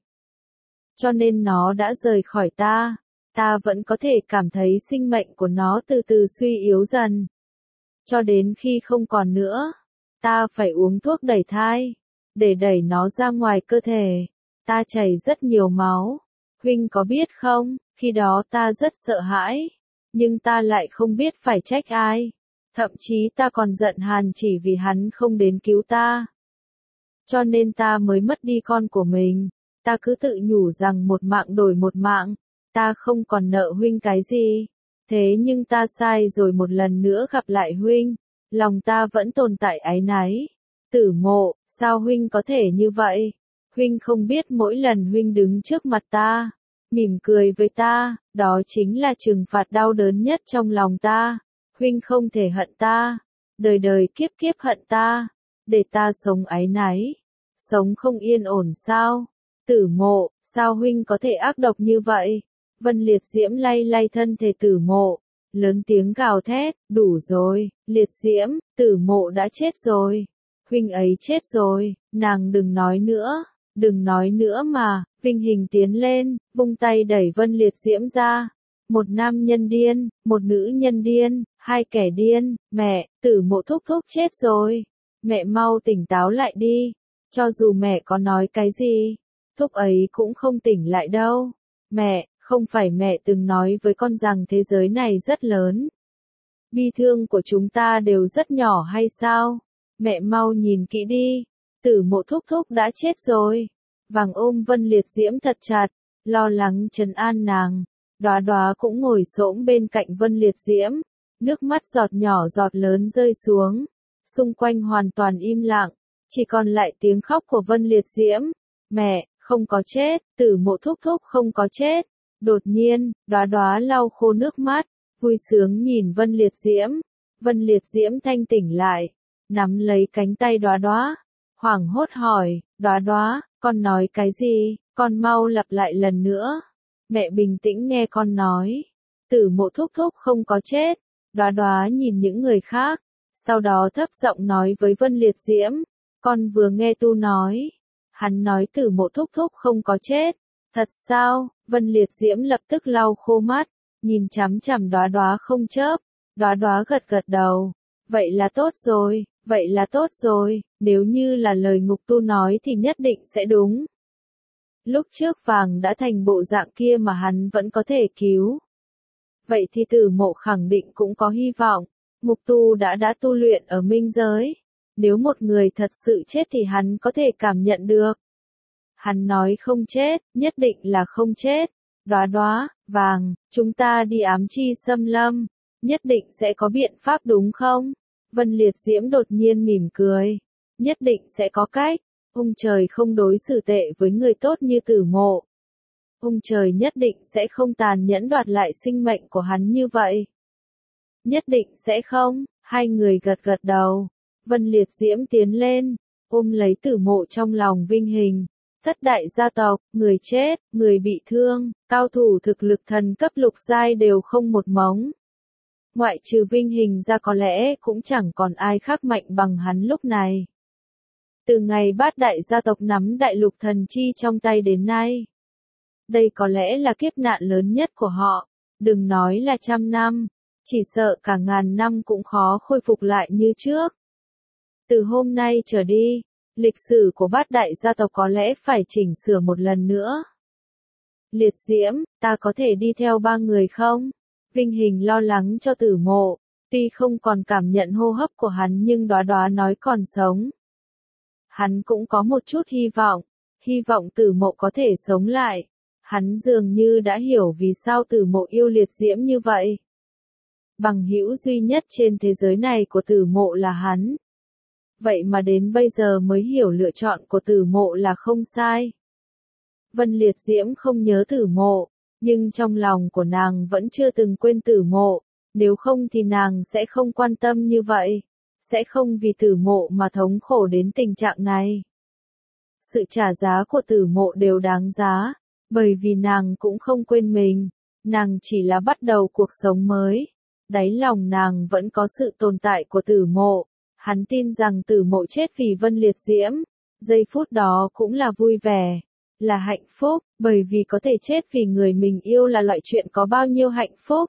Cho nên nó đã rời khỏi ta, ta vẫn có thể cảm thấy sinh mệnh của nó từ từ suy yếu dần. Cho đến khi không còn nữa, ta phải uống thuốc đẩy thai, để đẩy nó ra ngoài cơ thể. Ta chảy rất nhiều máu, huynh có biết không, khi đó ta rất sợ hãi, nhưng ta lại không biết phải trách ai. Thậm chí ta còn giận Hàn Chỉ vì hắn không đến cứu ta. Cho nên ta mới mất đi con của mình. Ta cứ tự nhủ rằng một mạng đổi một mạng, ta không còn nợ huynh cái gì. Thế nhưng ta sai rồi, một lần nữa gặp lại huynh, lòng ta vẫn tồn tại áy náy. Tử Mộ, sao huynh có thể như vậy? Huynh không biết mỗi lần huynh đứng trước mặt ta, mỉm cười với ta, đó chính là trừng phạt đau đớn nhất trong lòng ta. Huynh không thể hận ta, đời đời kiếp kiếp hận ta, để ta sống áy náy, sống không yên ổn sao? Tử Mộ, sao huynh có thể ác độc như vậy? Vân Liệt Diễm lay lay thân thể Tử Mộ, lớn tiếng gào thét, đủ rồi, Liệt Diễm, Tử Mộ đã chết rồi. Huynh ấy chết rồi, nàng đừng nói nữa, đừng nói nữa mà. Vinh Hình tiến lên, vung tay đẩy Vân Liệt Diễm ra. Một nam nhân điên, một nữ nhân điên, hai kẻ điên. Mẹ, Tử Mộ thúc thúc chết rồi. Mẹ mau tỉnh táo lại đi. Cho dù mẹ có nói cái gì, thúc ấy cũng không tỉnh lại đâu. Mẹ, không phải mẹ từng nói với con rằng thế giới này rất lớn, bi thương của chúng ta đều rất nhỏ hay sao? Mẹ mau nhìn kỹ đi, Tử Mộ thúc thúc đã chết rồi. Vàng ôm Vân Liệt Diễm thật chặt, lo lắng trấn an nàng. Đóa Đóa cũng ngồi xổm bên cạnh Vân Liệt Diễm, nước mắt giọt nhỏ giọt lớn rơi xuống. Xung quanh hoàn toàn im lặng, chỉ còn lại tiếng khóc của Vân Liệt Diễm. Mẹ, không có chết, Tử Mộ thúc thúc không có chết. Đột nhiên, Đóa Đóa lau khô nước mắt, vui sướng nhìn Vân Liệt Diễm. Vân Liệt Diễm thanh tỉnh lại, nắm lấy cánh tay Đóa Đóa, hoảng hốt hỏi, Đóa Đóa, con nói cái gì? Con mau lặp lại lần nữa. Mẹ bình tĩnh nghe con nói. Tử Mộ thúc thúc không có chết. Đóa Đóa nhìn những người khác, sau đó thấp giọng nói với Vân Liệt Diễm, con vừa nghe Tu nói, hắn nói Tử Mộ thúc thúc không có chết. Thật sao? Vân Liệt Diễm lập tức lau khô mắt, nhìn chằm chằm Đóa Đóa không chớp. Đóa Đóa gật gật đầu. Vậy là tốt rồi, vậy là tốt rồi, nếu như là lời Ngục Tu nói thì nhất định sẽ đúng. Lúc trước Vàng đã thành bộ dạng kia mà hắn vẫn có thể cứu. Vậy thì Tử Mộ khẳng định cũng có hy vọng. Ngục Tu đã đã tu luyện ở minh giới. Nếu một người thật sự chết thì hắn có thể cảm nhận được. Hắn nói không chết, nhất định là không chết. Đóa Đóa, Vàng, chúng ta đi ám chi xâm lâm, nhất định sẽ có biện pháp đúng không? Vân Liệt Diễm đột nhiên mỉm cười. Nhất định sẽ có cách. Ông trời không đối xử tệ với người tốt như Tử Mộ. Ông trời nhất định sẽ không tàn nhẫn đoạt lại sinh mệnh của hắn như vậy. Nhất định sẽ không. Hai người gật gật đầu. Vân Liệt Diễm tiến lên, ôm lấy Tử Mộ trong lòng Vinh Hình. Thất đại gia tộc, người chết, người bị thương, cao thủ thực lực thần cấp lục giai đều không một mống. Ngoại trừ Vinh Hình ra có lẽ cũng chẳng còn ai khác mạnh bằng hắn lúc này. Từ ngày bát đại gia tộc nắm đại lục thần chi trong tay đến nay, đây có lẽ là kiếp nạn lớn nhất của họ. Đừng nói là trăm năm, chỉ sợ cả ngàn năm cũng khó khôi phục lại như trước. Từ hôm nay trở đi, lịch sử của bát đại gia tộc có lẽ phải chỉnh sửa một lần nữa. Liệt Diễm, ta có thể đi theo ba người không? Vinh Hình lo lắng cho Tử Mộ, tuy không còn cảm nhận hô hấp của hắn nhưng đoá đoá nói còn sống. Hắn cũng có một chút hy vọng, hy vọng Tử Mộ có thể sống lại. Hắn dường như đã hiểu vì sao Tử Mộ yêu Liệt Diễm như vậy. Bằng hữu duy nhất trên thế giới này của Tử Mộ là hắn. Vậy mà đến bây giờ mới hiểu lựa chọn của Tử Mộ là không sai. Vân Liệt Diễm không nhớ Tử Mộ, nhưng trong lòng của nàng vẫn chưa từng quên Tử Mộ, nếu không thì nàng sẽ không quan tâm như vậy, sẽ không vì Tử Mộ mà thống khổ đến tình trạng này. Sự trả giá của Tử Mộ đều đáng giá, bởi vì nàng cũng không quên mình, nàng chỉ là bắt đầu cuộc sống mới. Đáy lòng nàng vẫn có sự tồn tại của Tử Mộ, hắn tin rằng Tử Mộ chết vì Vân Liệt Diễm, giây phút đó cũng là vui vẻ, là hạnh phúc, bởi vì có thể chết vì người mình yêu là loại chuyện có bao nhiêu hạnh phúc.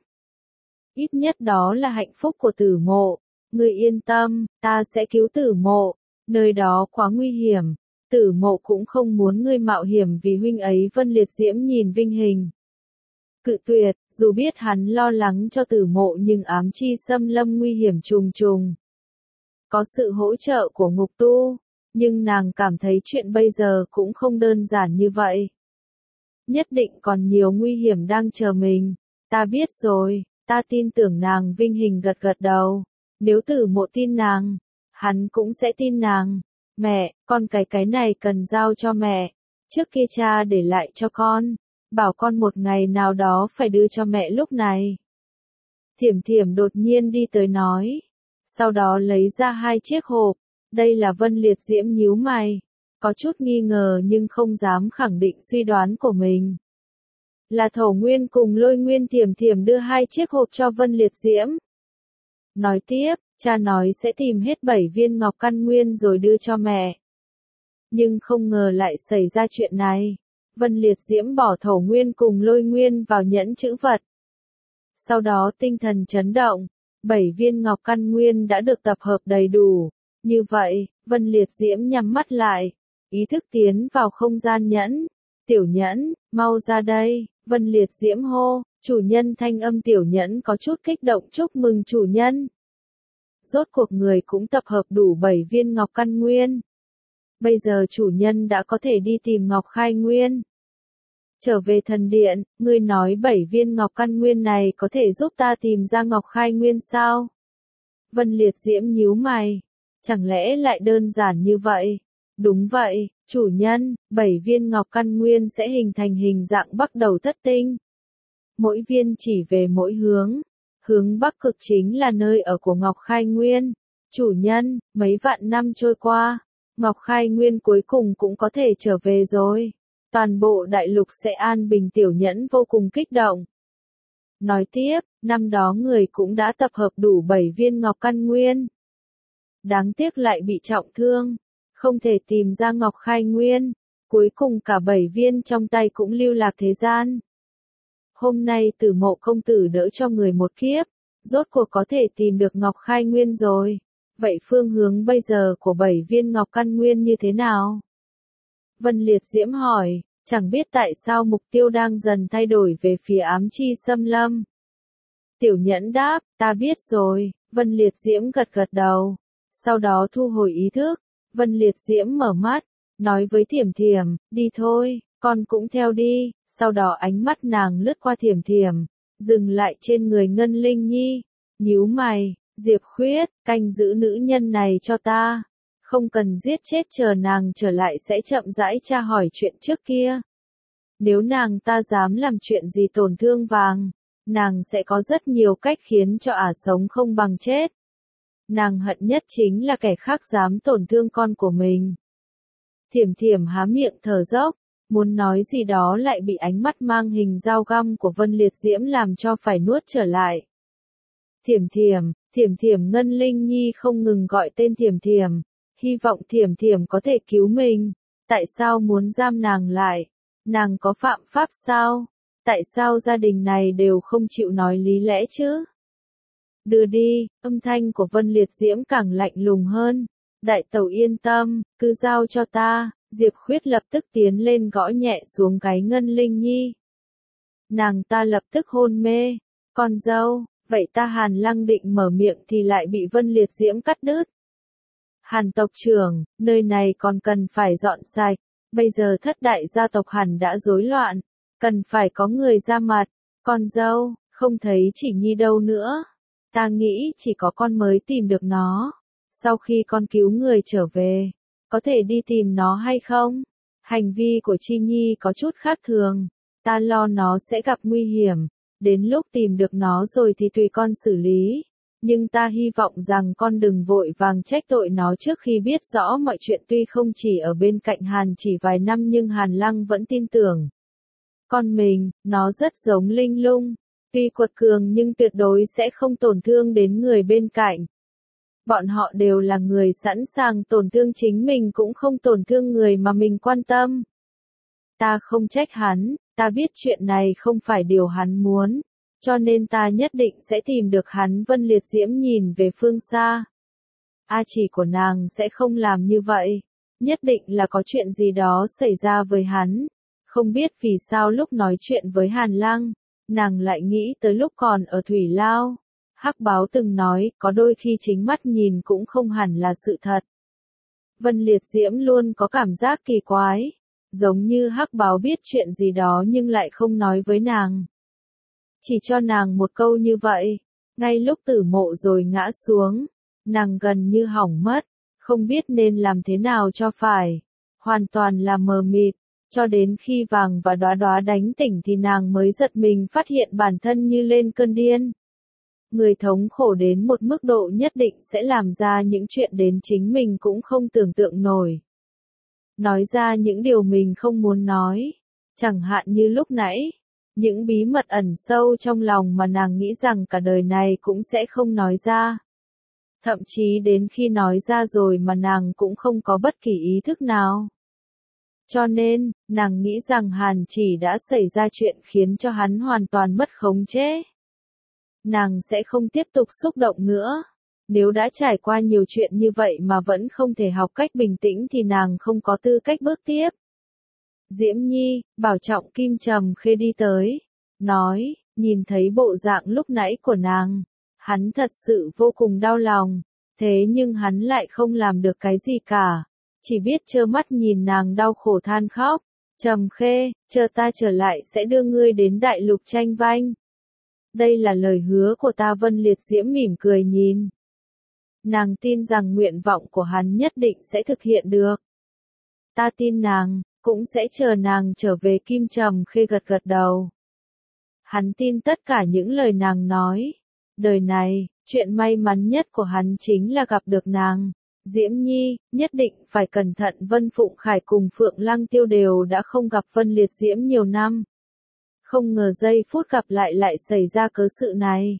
Ít nhất đó là hạnh phúc của Tử Mộ, ngươi yên tâm, ta sẽ cứu Tử Mộ, nơi đó quá nguy hiểm, Tử Mộ cũng không muốn ngươi mạo hiểm vì huynh ấy. Vân Liệt Diễm nhìn Vinh Hình. Cự tuyệt, dù biết hắn lo lắng cho Tử Mộ nhưng ám chi xâm lâm nguy hiểm trùng trùng. Có sự hỗ trợ của ngục tu, nhưng nàng cảm thấy chuyện bây giờ cũng không đơn giản như vậy. Nhất định còn nhiều nguy hiểm đang chờ mình, ta biết rồi, ta tin tưởng nàng. Vinh Hình gật gật đầu, nếu Tử Mộ tin nàng, hắn cũng sẽ tin nàng. Mẹ, con cái cái này cần giao cho mẹ, trước kia cha để lại cho con, bảo con một ngày nào đó phải đưa cho mẹ lúc này. Thiểm Thiểm đột nhiên đi tới nói, sau đó lấy ra hai chiếc hộp, đây là. Vân Liệt Diễm nhíu mày, có chút nghi ngờ nhưng không dám khẳng định suy đoán của mình. Là Thổ Nguyên cùng Lôi Nguyên. Thiểm Thiểm đưa hai chiếc hộp cho Vân Liệt Diễm. Nói tiếp, cha nói sẽ tìm hết bảy viên ngọc căn nguyên rồi đưa cho mẹ. Nhưng không ngờ lại xảy ra chuyện này. Vân Liệt Diễm bỏ Thổ Nguyên cùng Lôi Nguyên vào nhẫn chữ vật. Sau đó tinh thần chấn động, bảy viên ngọc căn nguyên đã được tập hợp đầy đủ. Như vậy, Vân Liệt Diễm nhắm mắt lại, ý thức tiến vào không gian nhẫn. Tiểu Nhẫn, mau ra đây, Vân Liệt Diễm hô, chủ nhân. Thanh âm Tiểu Nhẫn có chút kích động, chúc mừng chủ nhân. Rốt cuộc người cũng tập hợp đủ bảy viên ngọc căn nguyên. Bây giờ chủ nhân đã có thể đi tìm ngọc khai nguyên. Trở về thần điện, ngươi nói bảy viên ngọc căn nguyên này có thể giúp ta tìm ra ngọc khai nguyên sao? Vân Liệt Diễm nhíu mày, chẳng lẽ lại đơn giản như vậy? Đúng vậy, chủ nhân, bảy viên ngọc căn nguyên sẽ hình thành hình dạng bắc đầu thất tinh. Mỗi viên chỉ về mỗi hướng. Hướng bắc cực chính là nơi ở của ngọc khai nguyên. Chủ nhân, mấy vạn năm trôi qua, ngọc khai nguyên cuối cùng cũng có thể trở về rồi. Toàn bộ đại lục sẽ an bình. Tiểu Nhẫn vô cùng kích động. Nói tiếp, năm đó người cũng đã tập hợp đủ bảy viên ngọc căn nguyên. Đáng tiếc lại bị trọng thương, không thể tìm ra ngọc khai nguyên, cuối cùng cả bảy viên trong tay cũng lưu lạc thế gian. Hôm nay Tử Mộ công tử đỡ cho người một kiếp, rốt cuộc có thể tìm được ngọc khai nguyên rồi. Vậy phương hướng bây giờ của bảy viên ngọc căn nguyên như thế nào? Vân Liệt Diễm hỏi, chẳng biết tại sao mục tiêu đang dần thay đổi về phía ám chi xâm lâm. Tiểu Nhẫn đáp, ta biết rồi. Vân Liệt Diễm gật gật đầu, sau đó thu hồi ý thức. Vân Liệt Diễm mở mắt, nói với Thiểm Thiểm, đi thôi, con cũng theo đi. Sau đó ánh mắt nàng lướt qua Thiểm Thiểm, dừng lại trên người Ngân Linh Nhi, nhíu mày, Diệp Khuyết, canh giữ nữ nhân này cho ta. Không cần giết chết, chờ nàng trở lại sẽ chậm rãi tra hỏi chuyện trước kia. Nếu nàng ta dám làm chuyện gì tổn thương vàng, nàng sẽ có rất nhiều cách khiến cho ả sống không bằng chết. Nàng hận nhất chính là kẻ khác dám tổn thương con của mình. Thiểm Thiểm há miệng thở dốc, muốn nói gì đó lại bị ánh mắt mang hình dao găm của Vân Liệt Diễm làm cho phải nuốt trở lại. Thiểm Thiểm, Thiểm Thiểm. Ngân Linh Nhi không ngừng gọi tên Thiểm Thiểm, hy vọng Thiểm Thiểm có thể cứu mình. Tại sao muốn giam nàng lại? Nàng có phạm pháp sao? Tại sao gia đình này đều không chịu nói lý lẽ chứ? Đưa đi, âm thanh của Vân Liệt Diễm càng lạnh lùng hơn. Đại tẩu yên tâm, cứ giao cho ta. Diệp Khuyết lập tức tiến lên gõ nhẹ xuống gáy Ngân Linh Nhi. Nàng ta lập tức hôn mê. Con dâu, vậy ta Hàn Lăng định mở miệng thì lại bị Vân Liệt Diễm cắt đứt. Hàn tộc trưởng, nơi này còn cần phải dọn sạch. Bây giờ thất đại gia tộc hẳn đã rối loạn. Cần phải có người ra mặt. Con dâu, không thấy Chỉ Nhi đâu nữa. Ta nghĩ chỉ có con mới tìm được nó. Sau khi con cứu người trở về, có thể đi tìm nó hay không? Hành vi của Chi Nhi có chút khác thường. Ta lo nó sẽ gặp nguy hiểm. Đến lúc tìm được nó rồi thì tùy con xử lý. Nhưng ta hy vọng rằng con đừng vội vàng trách tội nó trước khi biết rõ mọi chuyện. Tuy không chỉ ở bên cạnh Hàn chỉ vài năm nhưng Hàn Lăng vẫn tin tưởng. Con mình, nó rất giống Linh Lung. Tuy quật cường nhưng tuyệt đối sẽ không tổn thương đến người bên cạnh. Bọn họ đều là người sẵn sàng tổn thương chính mình cũng không tổn thương người mà mình quan tâm. Ta không trách hắn, ta biết chuyện này không phải điều hắn muốn. Cho nên ta nhất định sẽ tìm được hắn. Vân Liệt Diễm nhìn về phương xa. A chỉ của nàng sẽ không làm như vậy. Nhất định là có chuyện gì đó xảy ra với hắn. Không biết vì sao lúc nói chuyện với Hàn Lăng, nàng lại nghĩ tới lúc còn ở Thủy Lao. Hắc Báo từng nói, có đôi khi chính mắt nhìn cũng không hẳn là sự thật. Vân Liệt Diễm luôn có cảm giác kỳ quái. Giống như Hắc Báo biết chuyện gì đó nhưng lại không nói với nàng. Chỉ cho nàng một câu như vậy. Ngay lúc Tử Mộ rồi ngã xuống, nàng gần như hỏng mất, không biết nên làm thế nào cho phải. Hoàn toàn là mờ mịt, cho đến khi Vàng và Đóa Đóa đánh tỉnh thì nàng mới giật mình phát hiện bản thân như lên cơn điên. Người thống khổ đến một mức độ nhất định sẽ làm ra những chuyện đến chính mình cũng không tưởng tượng nổi. Nói ra những điều mình không muốn nói, chẳng hạn như lúc nãy, những bí mật ẩn sâu trong lòng mà nàng nghĩ rằng cả đời này cũng sẽ không nói ra. Thậm chí đến khi nói ra rồi mà nàng cũng không có bất kỳ ý thức nào. Cho nên, nàng nghĩ rằng Hàn Chỉ đã xảy ra chuyện khiến cho hắn hoàn toàn mất khống chế. Nàng sẽ không tiếp tục xúc động nữa. Nếu đã trải qua nhiều chuyện như vậy mà vẫn không thể học cách bình tĩnh thì nàng không có tư cách bước tiếp. Diễm Nhi, bảo trọng Kim Trầm Khê đi tới. Nói, nhìn thấy bộ dạng lúc nãy của nàng. Hắn thật sự vô cùng đau lòng. Thế nhưng hắn lại không làm được cái gì cả. Chỉ biết trơ mắt nhìn nàng đau khổ than khóc. Trầm Khê, chờ ta trở lại sẽ đưa ngươi đến đại lục tranh vanh. Đây là lời hứa của ta. Vân Liệt Diễm mỉm cười nhìn. Nàng tin rằng nguyện vọng của hắn nhất định sẽ thực hiện được. Ta tin nàng, cũng sẽ chờ nàng trở về. Kim Trầm Khê gật gật đầu. Hắn tin tất cả những lời nàng nói. Đời này, chuyện may mắn nhất của hắn chính là gặp được nàng. Diễm Nhi, nhất định phải cẩn thận. Vân Phụng Khải cùng Phượng Lăng Tiêu đều đã không gặp Vân Liệt Diễm nhiều năm. Không ngờ giây phút gặp lại lại xảy ra cớ sự này.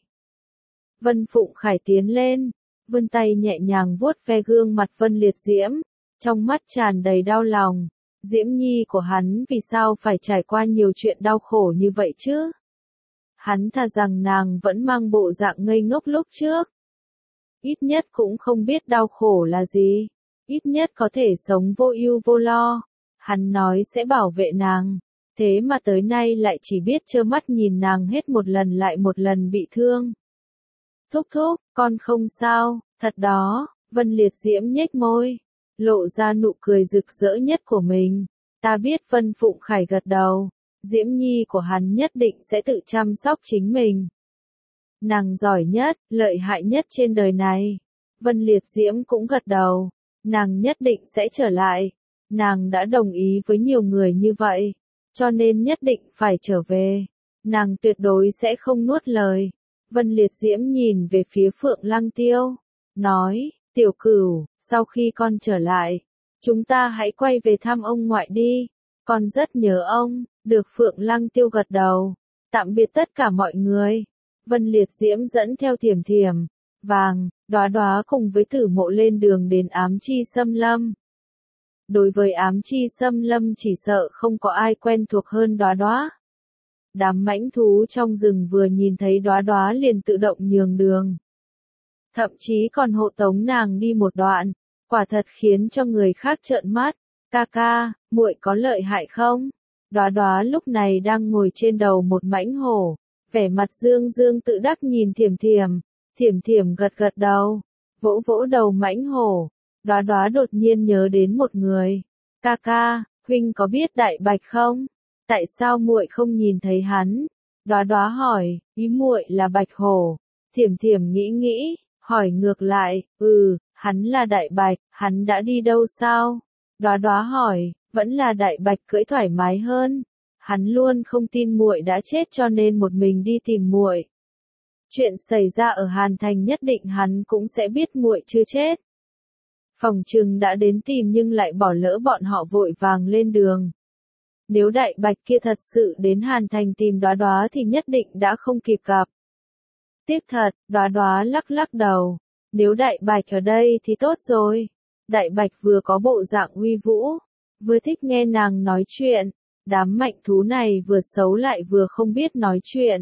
Vân Phụng Khải tiến lên, vươn tay nhẹ nhàng vuốt ve gương mặt Vân Liệt Diễm, trong mắt tràn đầy đau lòng. Diễm Nhi của hắn vì sao phải trải qua nhiều chuyện đau khổ như vậy chứ? Hắn thà rằng nàng vẫn mang bộ dạng ngây ngốc lúc trước. Ít nhất cũng không biết đau khổ là gì. Ít nhất có thể sống vô ưu vô lo. Hắn nói sẽ bảo vệ nàng. Thế mà tới nay lại chỉ biết trơ mắt nhìn nàng hết một lần lại một lần bị thương. Thúc thúc, con không sao, thật đó. Vân Liệt Diễm nhếch môi, lộ ra nụ cười rực rỡ nhất của mình. Ta biết. Vân Phụng Khải gật đầu. Diễm Nhi của hắn nhất định sẽ tự chăm sóc chính mình. Nàng giỏi nhất, lợi hại nhất trên đời này. Vân Liệt Diễm cũng gật đầu. Nàng nhất định sẽ trở lại. Nàng đã đồng ý với nhiều người như vậy. Cho nên nhất định phải trở về. Nàng tuyệt đối sẽ không nuốt lời. Vân Liệt Diễm nhìn về phía Phượng Lăng Tiêu. Nói, Tiểu Cửu, sau khi con trở lại, chúng ta hãy quay về thăm ông ngoại đi. Con rất nhớ ông. Được. Phượng Lăng Tiêu gật đầu. Tạm biệt tất cả mọi người. Vân Liệt Diễm dẫn theo Thiểm Thiểm, Vàng, Đóa Đóa cùng với Tử Mộ lên đường đến Ám Chi Xâm Lâm. Đối với Ám Chi Xâm Lâm chỉ sợ không có ai quen thuộc hơn Đóa Đóa. Đám mãnh thú trong rừng vừa nhìn thấy Đóa Đóa liền tự động nhường đường. Thậm chí còn hộ tống nàng đi một đoạn. quả thật khiến cho người khác trợn mắt. Ca ca, muội có lợi hại không? Đóa Đóa lúc này đang ngồi trên đầu một mãnh hổ, vẻ mặt dương dương tự đắc nhìn Thiểm Thiểm. Thiểm Thiểm gật gật đầu, vỗ vỗ đầu mãnh hổ. Đóa Đóa đột nhiên nhớ đến một người. Ca ca, huynh có biết Đại Bạch không? Tại sao muội không nhìn thấy hắn? Đóa Đóa hỏi, ý muội là Bạch Hổ. Thiểm Thiểm nghĩ nghĩ, hỏi ngược lại, ừ, hắn là Đại Bạch, hắn đã đi đâu sao? Đóa Đóa hỏi, vẫn là Đại Bạch cưỡi thoải mái hơn. Hắn luôn không tin muội đã chết cho nên một mình đi tìm muội. Chuyện xảy ra ở Hàn Thành nhất định hắn cũng sẽ biết muội chưa chết. Phòng trừng đã đến tìm nhưng lại bỏ lỡ bọn họ vội vàng lên đường. Nếu Đại Bạch kia thật sự đến Hàn Thành tìm Đóa Đóa thì nhất định đã không kịp gặp. Tiếc thật, Đóa Đóa lắc lắc đầu. Nếu Đại Bạch ở đây thì tốt rồi. Đại Bạch vừa có bộ dạng uy vũ, vừa thích nghe nàng nói chuyện. Đám mạnh thú này vừa xấu lại vừa không biết nói chuyện.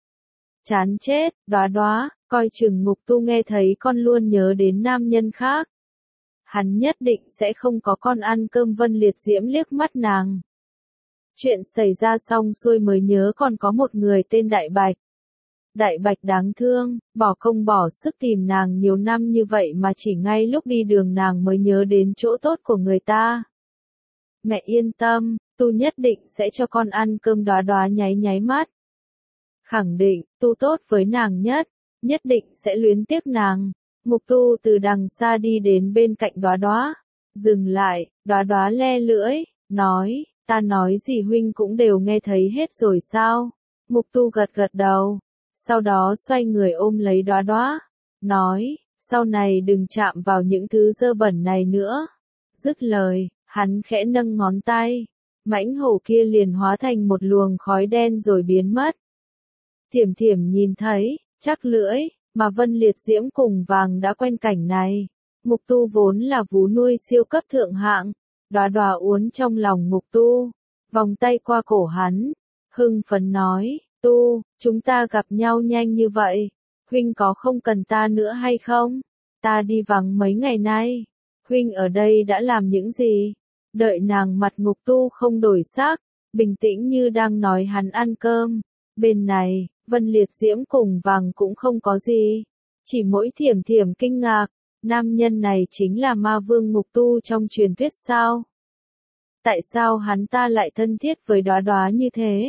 Chán chết, Đóa Đóa, coi chừng Ngục Tu nghe thấy con luôn nhớ đến nam nhân khác. Hắn nhất định sẽ không có con ăn cơm. Vân Liệt Diễm liếc mắt nàng. Chuyện xảy ra xong xuôi mới nhớ còn có một người tên Đại Bạch. Đại Bạch đáng thương, bỏ công bỏ sức tìm nàng nhiều năm như vậy mà chỉ ngay lúc đi đường nàng mới nhớ đến chỗ tốt của người ta. Mẹ yên tâm, Tu nhất định sẽ cho con ăn cơm. Đóa Đóa nháy nháy mắt. Khẳng định, Tu tốt với nàng nhất, nhất định sẽ luyến tiếc nàng. Ngục Tu từ đằng xa đi đến bên cạnh Đóa Đóa, dừng lại, Đóa Đóa le lưỡi, nói, ta nói gì huynh cũng đều nghe thấy hết rồi sao? Ngục Tu gật gật đầu, sau đó xoay người ôm lấy Đóa Đóa, nói, sau này đừng chạm vào những thứ dơ bẩn này nữa. Dứt lời, hắn khẽ nâng ngón tay, mãnh hổ kia liền hóa thành một luồng khói đen rồi biến mất. Thiểm Thiểm nhìn thấy, chắc lưỡi, mà Vân Liệt Diễm cùng Vàng đã quen cảnh này. Ngục Tu vốn là vú nuôi siêu cấp thượng hạng, Đóa Đóa uốn trong lòng Ngục Tu, vòng tay qua cổ hắn, hưng phấn nói, Tu, chúng ta gặp nhau nhanh như vậy, huynh có không cần ta nữa hay không? Ta đi vắng mấy ngày nay, huynh ở đây đã làm những gì? Đợi nàng mặt Ngục Tu không đổi sắc, bình tĩnh như đang nói hắn ăn cơm. Bên này, Vân Liệt Diễm cùng Vàng cũng không có gì, chỉ mỗi Thiểm Thiểm kinh ngạc, nam nhân này chính là ma vương Ngục Tu trong truyền thuyết sao? Tại sao hắn ta lại thân thiết với Đóa Đóa như thế?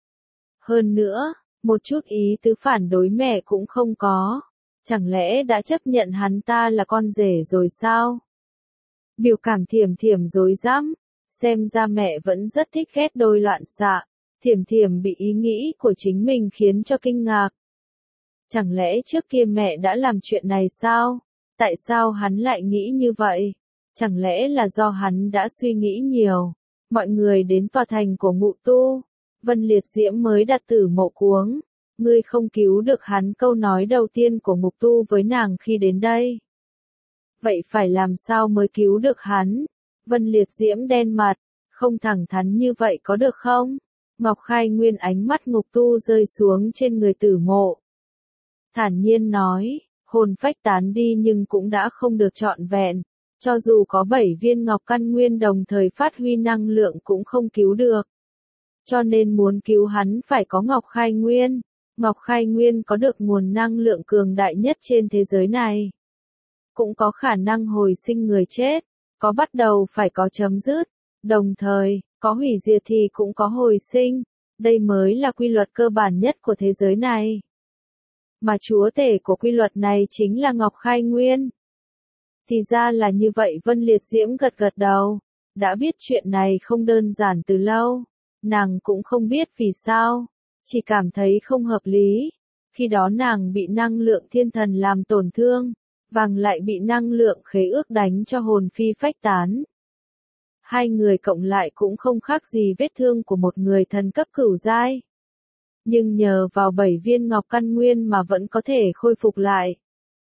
Hơn nữa, một chút ý tứ phản đối mẹ cũng không có, chẳng lẽ đã chấp nhận hắn ta là con rể rồi sao? Biểu cảm Thiểm Thiểm rối rắm, xem ra mẹ vẫn rất thích ghét đôi loạn xạ. Thiểm Thiểm bị ý nghĩ của chính mình khiến cho kinh ngạc. Chẳng lẽ trước kia mẹ đã làm chuyện này sao? Tại sao hắn lại nghĩ như vậy? Chẳng lẽ là do hắn đã suy nghĩ nhiều? Mọi người đến tòa thành của Ngụ Tu. Vân Liệt Diễm mới đặt Tử Mộ cuống. Ngươi không cứu được hắn, câu nói đầu tiên của Ngục Tu với nàng khi đến đây. Vậy phải làm sao mới cứu được hắn? Vân Liệt Diễm đen mặt, không thẳng thắn như vậy có được không? Ngọc Khai Nguyên ánh mắt Ngục Tu rơi xuống trên người Tử Mộ. Thản nhiên nói, hồn phách tán đi nhưng cũng đã không được trọn vẹn. Cho dù có bảy viên Ngọc Căn Nguyên đồng thời phát huy năng lượng cũng không cứu được. Cho nên muốn cứu hắn phải có Ngọc Khai Nguyên. Ngọc Khai Nguyên có được nguồn năng lượng cường đại nhất trên thế giới này. Cũng có khả năng hồi sinh người chết. Có bắt đầu phải có chấm dứt. Đồng thời, có hủy diệt thì cũng có hồi sinh. Đây mới là quy luật cơ bản nhất của thế giới này. Mà chúa tể của quy luật này chính là Ngọc Khai Nguyên. Thì ra là như vậy. Vân Liệt Diễm gật gật đầu. Đã biết chuyện này không đơn giản từ lâu. Nàng cũng không biết vì sao. Chỉ cảm thấy không hợp lý. Khi đó nàng bị năng lượng thiên thần làm tổn thương. Vàng lại bị năng lượng khế ước đánh cho hồn phi phách tán. Hai người cộng lại cũng không khác gì vết thương của một người thần cấp cửu giai. Nhưng nhờ vào bảy viên Ngọc Căn Nguyên mà vẫn có thể khôi phục lại.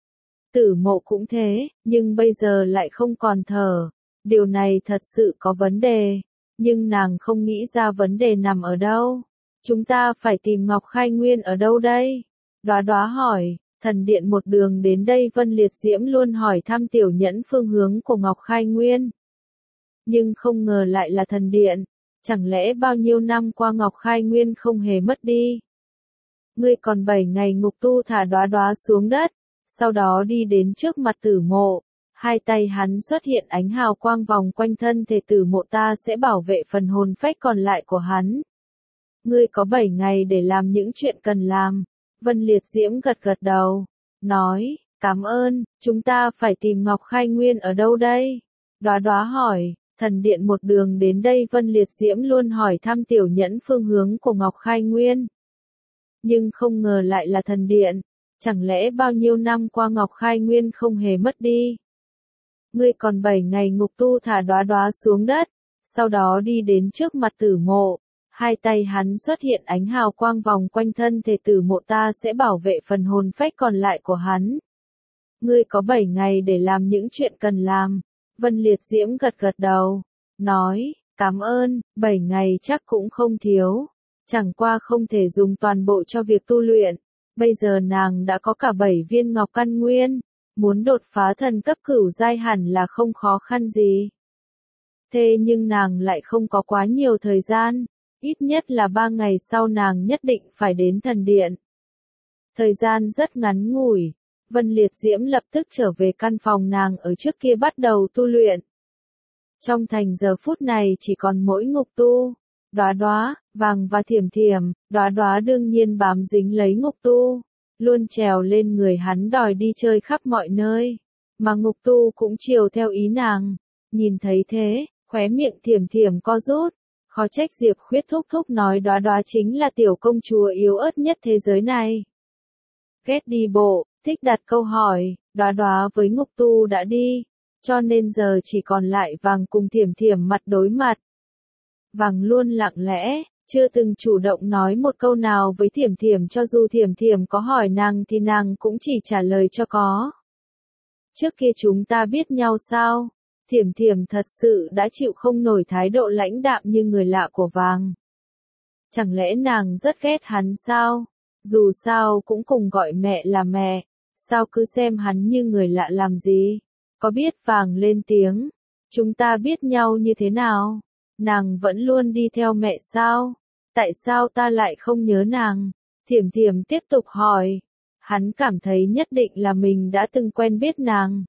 Tử Mộ cũng thế, nhưng bây giờ lại không còn thở. Điều này thật sự có vấn đề. Nhưng nàng không nghĩ ra vấn đề nằm ở đâu. Chúng ta phải tìm Ngọc Khai Nguyên ở đâu đây? Đóa Đóa hỏi, Thần điện một đường đến đây Vân Liệt Diễm luôn hỏi thăm Tiểu Nhẫn phương hướng của Ngọc Khai Nguyên. Nhưng không ngờ lại là thần điện, chẳng lẽ bao nhiêu năm qua Ngọc Khai Nguyên không hề mất đi. Ngươi còn bảy ngày ngục tu thả Đóa Đóa xuống đất, sau đó đi đến trước mặt tử mộ, hai tay hắn xuất hiện ánh hào quang vòng quanh thân thể tử mộ, ta sẽ bảo vệ phần hồn phách còn lại của hắn. Ngươi có bảy ngày để làm những chuyện cần làm. Vân Liệt Diễm gật gật đầu, nói, cảm ơn, chúng ta phải tìm Ngọc Khai Nguyên ở đâu đây? Đóa Đóa hỏi, thần điện một đường đến đây Vân Liệt Diễm luôn hỏi thăm Tiểu Nhẫn phương hướng của Ngọc Khai Nguyên. Nhưng không ngờ lại là thần điện, chẳng lẽ bao nhiêu năm qua Ngọc Khai Nguyên không hề mất đi. Ngươi còn bảy ngày ngục tu thả Đóa Đóa xuống đất, sau đó đi đến trước mặt tử mộ, hai tay hắn xuất hiện ánh hào quang vòng quanh thân thể tử mộ, ta sẽ bảo vệ phần hồn phách còn lại của hắn. Ngươi có bảy ngày để làm những chuyện cần làm. Vân Liệt Diễm gật gật đầu, nói, cảm ơn, bảy ngày chắc cũng không thiếu. Chẳng qua không thể dùng toàn bộ cho việc tu luyện. Bây giờ nàng đã có cả bảy viên ngọc căn nguyên, muốn đột phá thần cấp cửu giai hẳn là không khó khăn gì. Thế nhưng nàng lại không có quá nhiều thời gian, ít nhất là ba ngày sau nàng nhất định phải đến thần điện. Thời gian rất ngắn ngủi, Vân Liệt Diễm lập tức trở về căn phòng nàng ở trước kia bắt đầu tu luyện. Trong thành giờ phút này chỉ còn mỗi ngục tu, Đóa Đóa, Vàng và Thiểm Thiểm. Đóa Đóa đương nhiên bám dính lấy ngục tu, luôn trèo lên người hắn đòi đi chơi khắp mọi nơi, mà ngục tu cũng chiều theo ý nàng. Nhìn thấy thế, khóe miệng Thiểm Thiểm co rút, khó trách Diệp Khuyết thúc thúc nói Đóa Đóa chính là tiểu công chúa yếu ớt nhất thế giới này. Ghét đi bộ, thích đặt câu hỏi, Đóa Đóa với ngục tu đã đi, cho nên giờ chỉ còn lại Vàng cùng Thiểm Thiểm mặt đối mặt. Vàng luôn lặng lẽ, chưa từng chủ động nói một câu nào với Thiểm Thiểm, cho dù Thiểm Thiểm có hỏi nàng thì nàng cũng chỉ trả lời cho có. Trước kia chúng ta biết nhau sao? Thiểm Thiểm thật sự đã chịu không nổi thái độ lãnh đạm như người lạ của Vàng. Chẳng lẽ nàng rất ghét hắn sao? Dù sao cũng cùng gọi mẹ là mẹ, sao cứ xem hắn như người lạ làm gì? Có biết Vàng lên tiếng, chúng ta biết nhau như thế nào? Nàng vẫn luôn đi theo mẹ sao? Tại sao ta lại không nhớ nàng? Thiểm Thiểm tiếp tục hỏi. Hắn cảm thấy nhất định là mình đã từng quen biết nàng.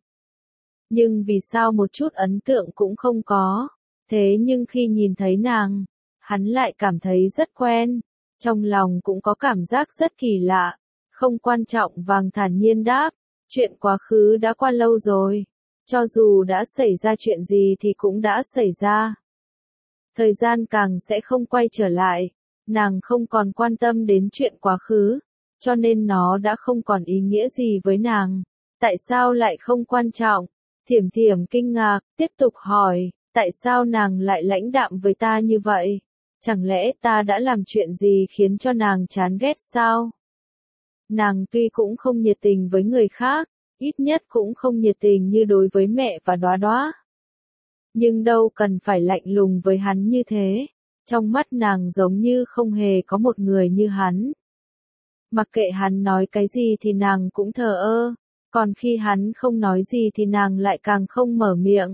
Nhưng vì sao một chút ấn tượng cũng không có? Thế nhưng khi nhìn thấy nàng, hắn lại cảm thấy rất quen. Trong lòng cũng có cảm giác rất kỳ lạ. Không quan trọng, Vàng thản nhiên đáp. Chuyện quá khứ đã qua lâu rồi. Cho dù đã xảy ra chuyện gì thì cũng đã xảy ra. Thời gian càng sẽ không quay trở lại. Nàng không còn quan tâm đến chuyện quá khứ, cho nên nó đã không còn ý nghĩa gì với nàng. Tại sao lại không quan trọng? Thiểm Thiểm kinh ngạc, tiếp tục hỏi, tại sao nàng lại lãnh đạm với ta như vậy? Chẳng lẽ ta đã làm chuyện gì khiến cho nàng chán ghét sao? Nàng tuy cũng không nhiệt tình với người khác, ít nhất cũng không nhiệt tình như đối với mẹ và Đóa Đóa. Nhưng đâu cần phải lạnh lùng với hắn như thế. Trong mắt nàng giống như không hề có một người như hắn. Mặc kệ hắn nói cái gì thì nàng cũng thờ ơ, còn khi hắn không nói gì thì nàng lại càng không mở miệng.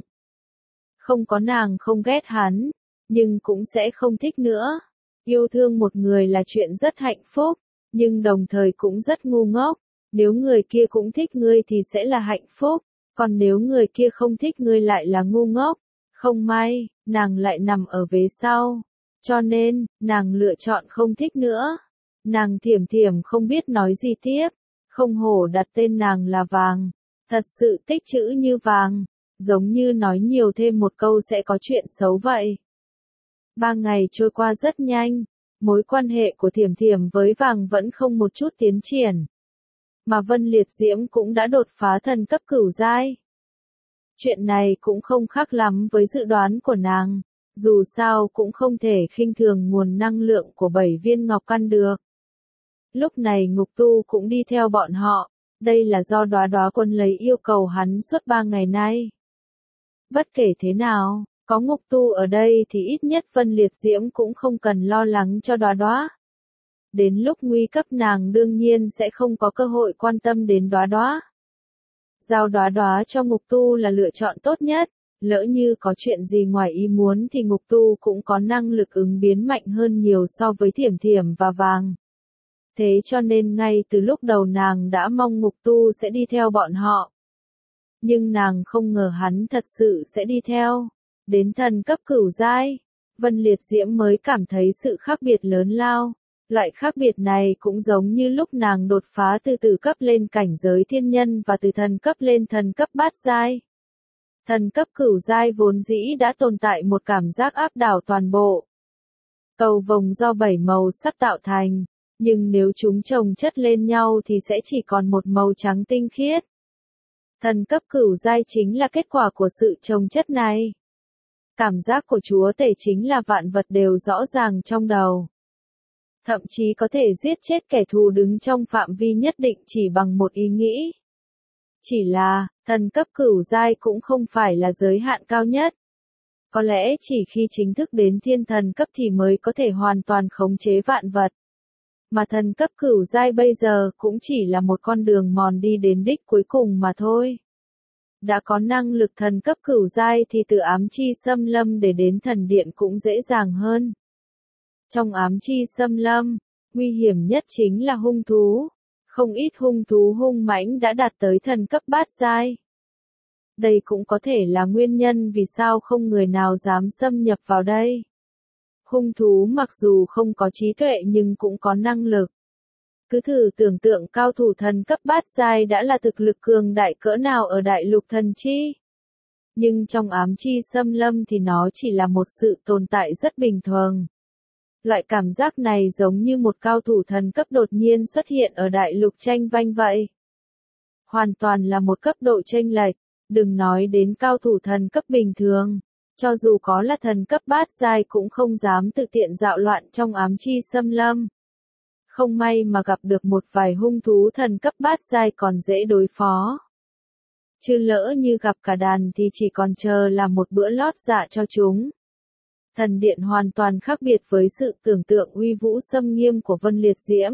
Không có nàng không ghét hắn, nhưng cũng sẽ không thích nữa. Yêu thương một người là chuyện rất hạnh phúc, nhưng đồng thời cũng rất ngu ngốc. Nếu người kia cũng thích ngươi thì sẽ là hạnh phúc, còn nếu người kia không thích ngươi lại là ngu ngốc. Không may, nàng lại nằm ở vế sau. Cho nên, nàng lựa chọn không thích nữa. Nàng Thiểm Thiểm không biết nói gì tiếp. Không hổ đặt tên nàng là Vàng. Thật sự tích chữ như vàng. Giống như nói nhiều thêm một câu sẽ có chuyện xấu vậy. Ba ngày trôi qua rất nhanh. Mối quan hệ của Thiểm Thiểm với Vàng vẫn không một chút tiến triển. Mà Vân Liệt Diễm cũng đã đột phá thần cấp cửu giai. Chuyện này cũng không khác lắm với dự đoán của nàng. Dù sao cũng không thể khinh thường nguồn năng lượng của bảy viên ngọc căn được. Lúc này ngục tu cũng đi theo bọn họ. Đây là do Đóa Đóa Quân lấy yêu cầu hắn suốt ba ngày nay. Bất kể thế nào, có ngục tu ở đây thì ít nhất Vân Liệt Diễm cũng không cần lo lắng cho Đóa Đóa. Đến lúc nguy cấp nàng đương nhiên sẽ không có cơ hội quan tâm đến Đóa Đóa. Giao Đóa Đóa cho Ngục Tu là lựa chọn tốt nhất, lỡ như có chuyện gì ngoài ý muốn thì Ngục Tu cũng có năng lực ứng biến mạnh hơn nhiều so với Thiểm Thiểm và Vàng. Thế cho nên ngay từ lúc đầu nàng đã mong Ngục Tu sẽ đi theo bọn họ. Nhưng nàng không ngờ hắn thật sự sẽ đi theo. Đến thần cấp cửu giai, Vân Liệt Diễm mới cảm thấy sự khác biệt lớn lao. Loại khác biệt này cũng giống như lúc nàng đột phá từ tử cấp lên cảnh giới thiên nhân và từ thần cấp lên thần cấp bát giai. Thần cấp cửu giai vốn dĩ đã tồn tại một cảm giác áp đảo toàn bộ. Cầu vồng do bảy màu sắc tạo thành, nhưng nếu chúng chồng chất lên nhau thì sẽ chỉ còn một màu trắng tinh khiết. Thần cấp cửu giai chính là kết quả của sự chồng chất này. Cảm giác của chúa tể chính là vạn vật đều rõ ràng trong đầu. Thậm chí có thể giết chết kẻ thù đứng trong phạm vi nhất định chỉ bằng một ý nghĩ. Chỉ là, thần cấp cửu giai cũng không phải là giới hạn cao nhất. Có lẽ chỉ khi chính thức đến thiên thần cấp thì mới có thể hoàn toàn khống chế vạn vật. Mà thần cấp cửu giai bây giờ cũng chỉ là một con đường mòn đi đến đích cuối cùng mà thôi. Đã có năng lực thần cấp cửu giai thì từ ám chi xâm lâm để đến thần điện cũng dễ dàng hơn. Trong ám chi xâm lâm, nguy hiểm nhất chính là hung thú. Không ít hung thú hung mãnh đã đạt tới thần cấp bát giai. Đây cũng có thể là nguyên nhân vì sao không người nào dám xâm nhập vào đây. Hung thú mặc dù không có trí tuệ nhưng cũng có năng lực. Cứ thử tưởng tượng cao thủ thần cấp bát giai đã là thực lực cường đại cỡ nào ở đại lục thần chi. Nhưng trong ám chi xâm lâm thì nó chỉ là một sự tồn tại rất bình thường. Loại cảm giác này giống như một cao thủ thần cấp đột nhiên xuất hiện ở đại lục tranh vanh vậy. Hoàn toàn là một cấp độ chênh lệch, đừng nói đến cao thủ thần cấp bình thường. Cho dù có là thần cấp bát giai cũng không dám tự tiện dạo loạn trong ám chi xâm lâm. Không may mà gặp được một vài hung thú thần cấp bát giai còn dễ đối phó. Chứ lỡ như gặp cả đàn thì chỉ còn chờ là một bữa lót dạ cho chúng. Thần điện hoàn toàn khác biệt với sự tưởng tượng uy vũ xâm nghiêm của Vân Liệt Diễm.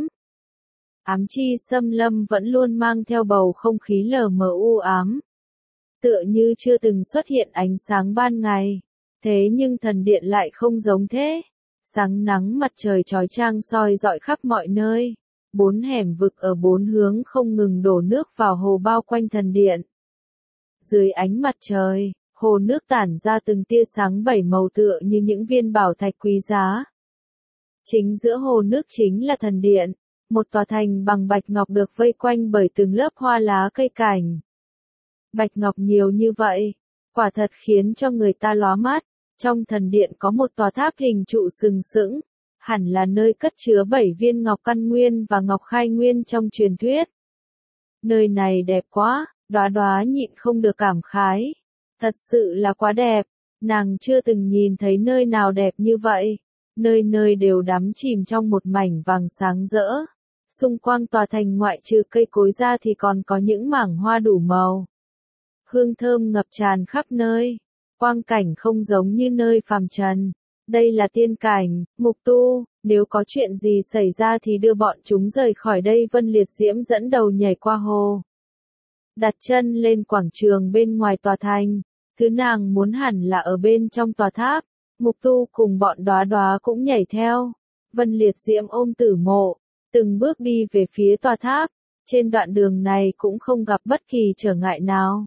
Ám chi xâm lâm vẫn luôn mang theo bầu không khí lờ mờ u ám. Tựa như chưa từng xuất hiện ánh sáng ban ngày. Thế nhưng thần điện lại không giống thế. Sáng nắng mặt trời chói chang soi rọi khắp mọi nơi. Bốn hẻm vực ở bốn hướng không ngừng đổ nước vào hồ bao quanh thần điện. Dưới ánh mặt trời, hồ nước tản ra từng tia sáng bảy màu tựa như những viên bảo thạch quý giá. Chính giữa hồ nước chính là thần điện, một tòa thành bằng bạch ngọc được vây quanh bởi từng lớp hoa lá cây cảnh. Bạch ngọc nhiều như vậy, quả thật khiến cho người ta lóa mắt. Trong thần điện có một tòa tháp hình trụ sừng sững, hẳn là nơi cất chứa bảy viên ngọc căn nguyên và ngọc khai nguyên trong truyền thuyết. Nơi này đẹp quá, Đóa Đóa nhịn không được cảm khái. Thật sự là quá đẹp, nàng chưa từng nhìn thấy nơi nào đẹp như vậy. Nơi nơi đều đắm chìm trong một mảnh vàng sáng rỡ. Xung quanh tòa thành ngoại trừ cây cối ra thì còn có những mảng hoa đủ màu. Hương thơm ngập tràn khắp nơi. Quang cảnh không giống như nơi phàm trần. Đây là tiên cảnh, Mục Tu, nếu có chuyện gì xảy ra thì đưa bọn chúng rời khỏi đây. Vân Liệt Diễm dẫn đầu nhảy qua hồ. Đặt chân lên quảng trường bên ngoài tòa thành. Thứ nàng muốn hẳn là ở bên trong tòa tháp. Mục Tu cùng bọn Đóa Đóa cũng nhảy theo. Vân Liệt Diễm ôm Tử Mộ, từng bước đi về phía tòa tháp. Trên đoạn đường này cũng không gặp bất kỳ trở ngại nào.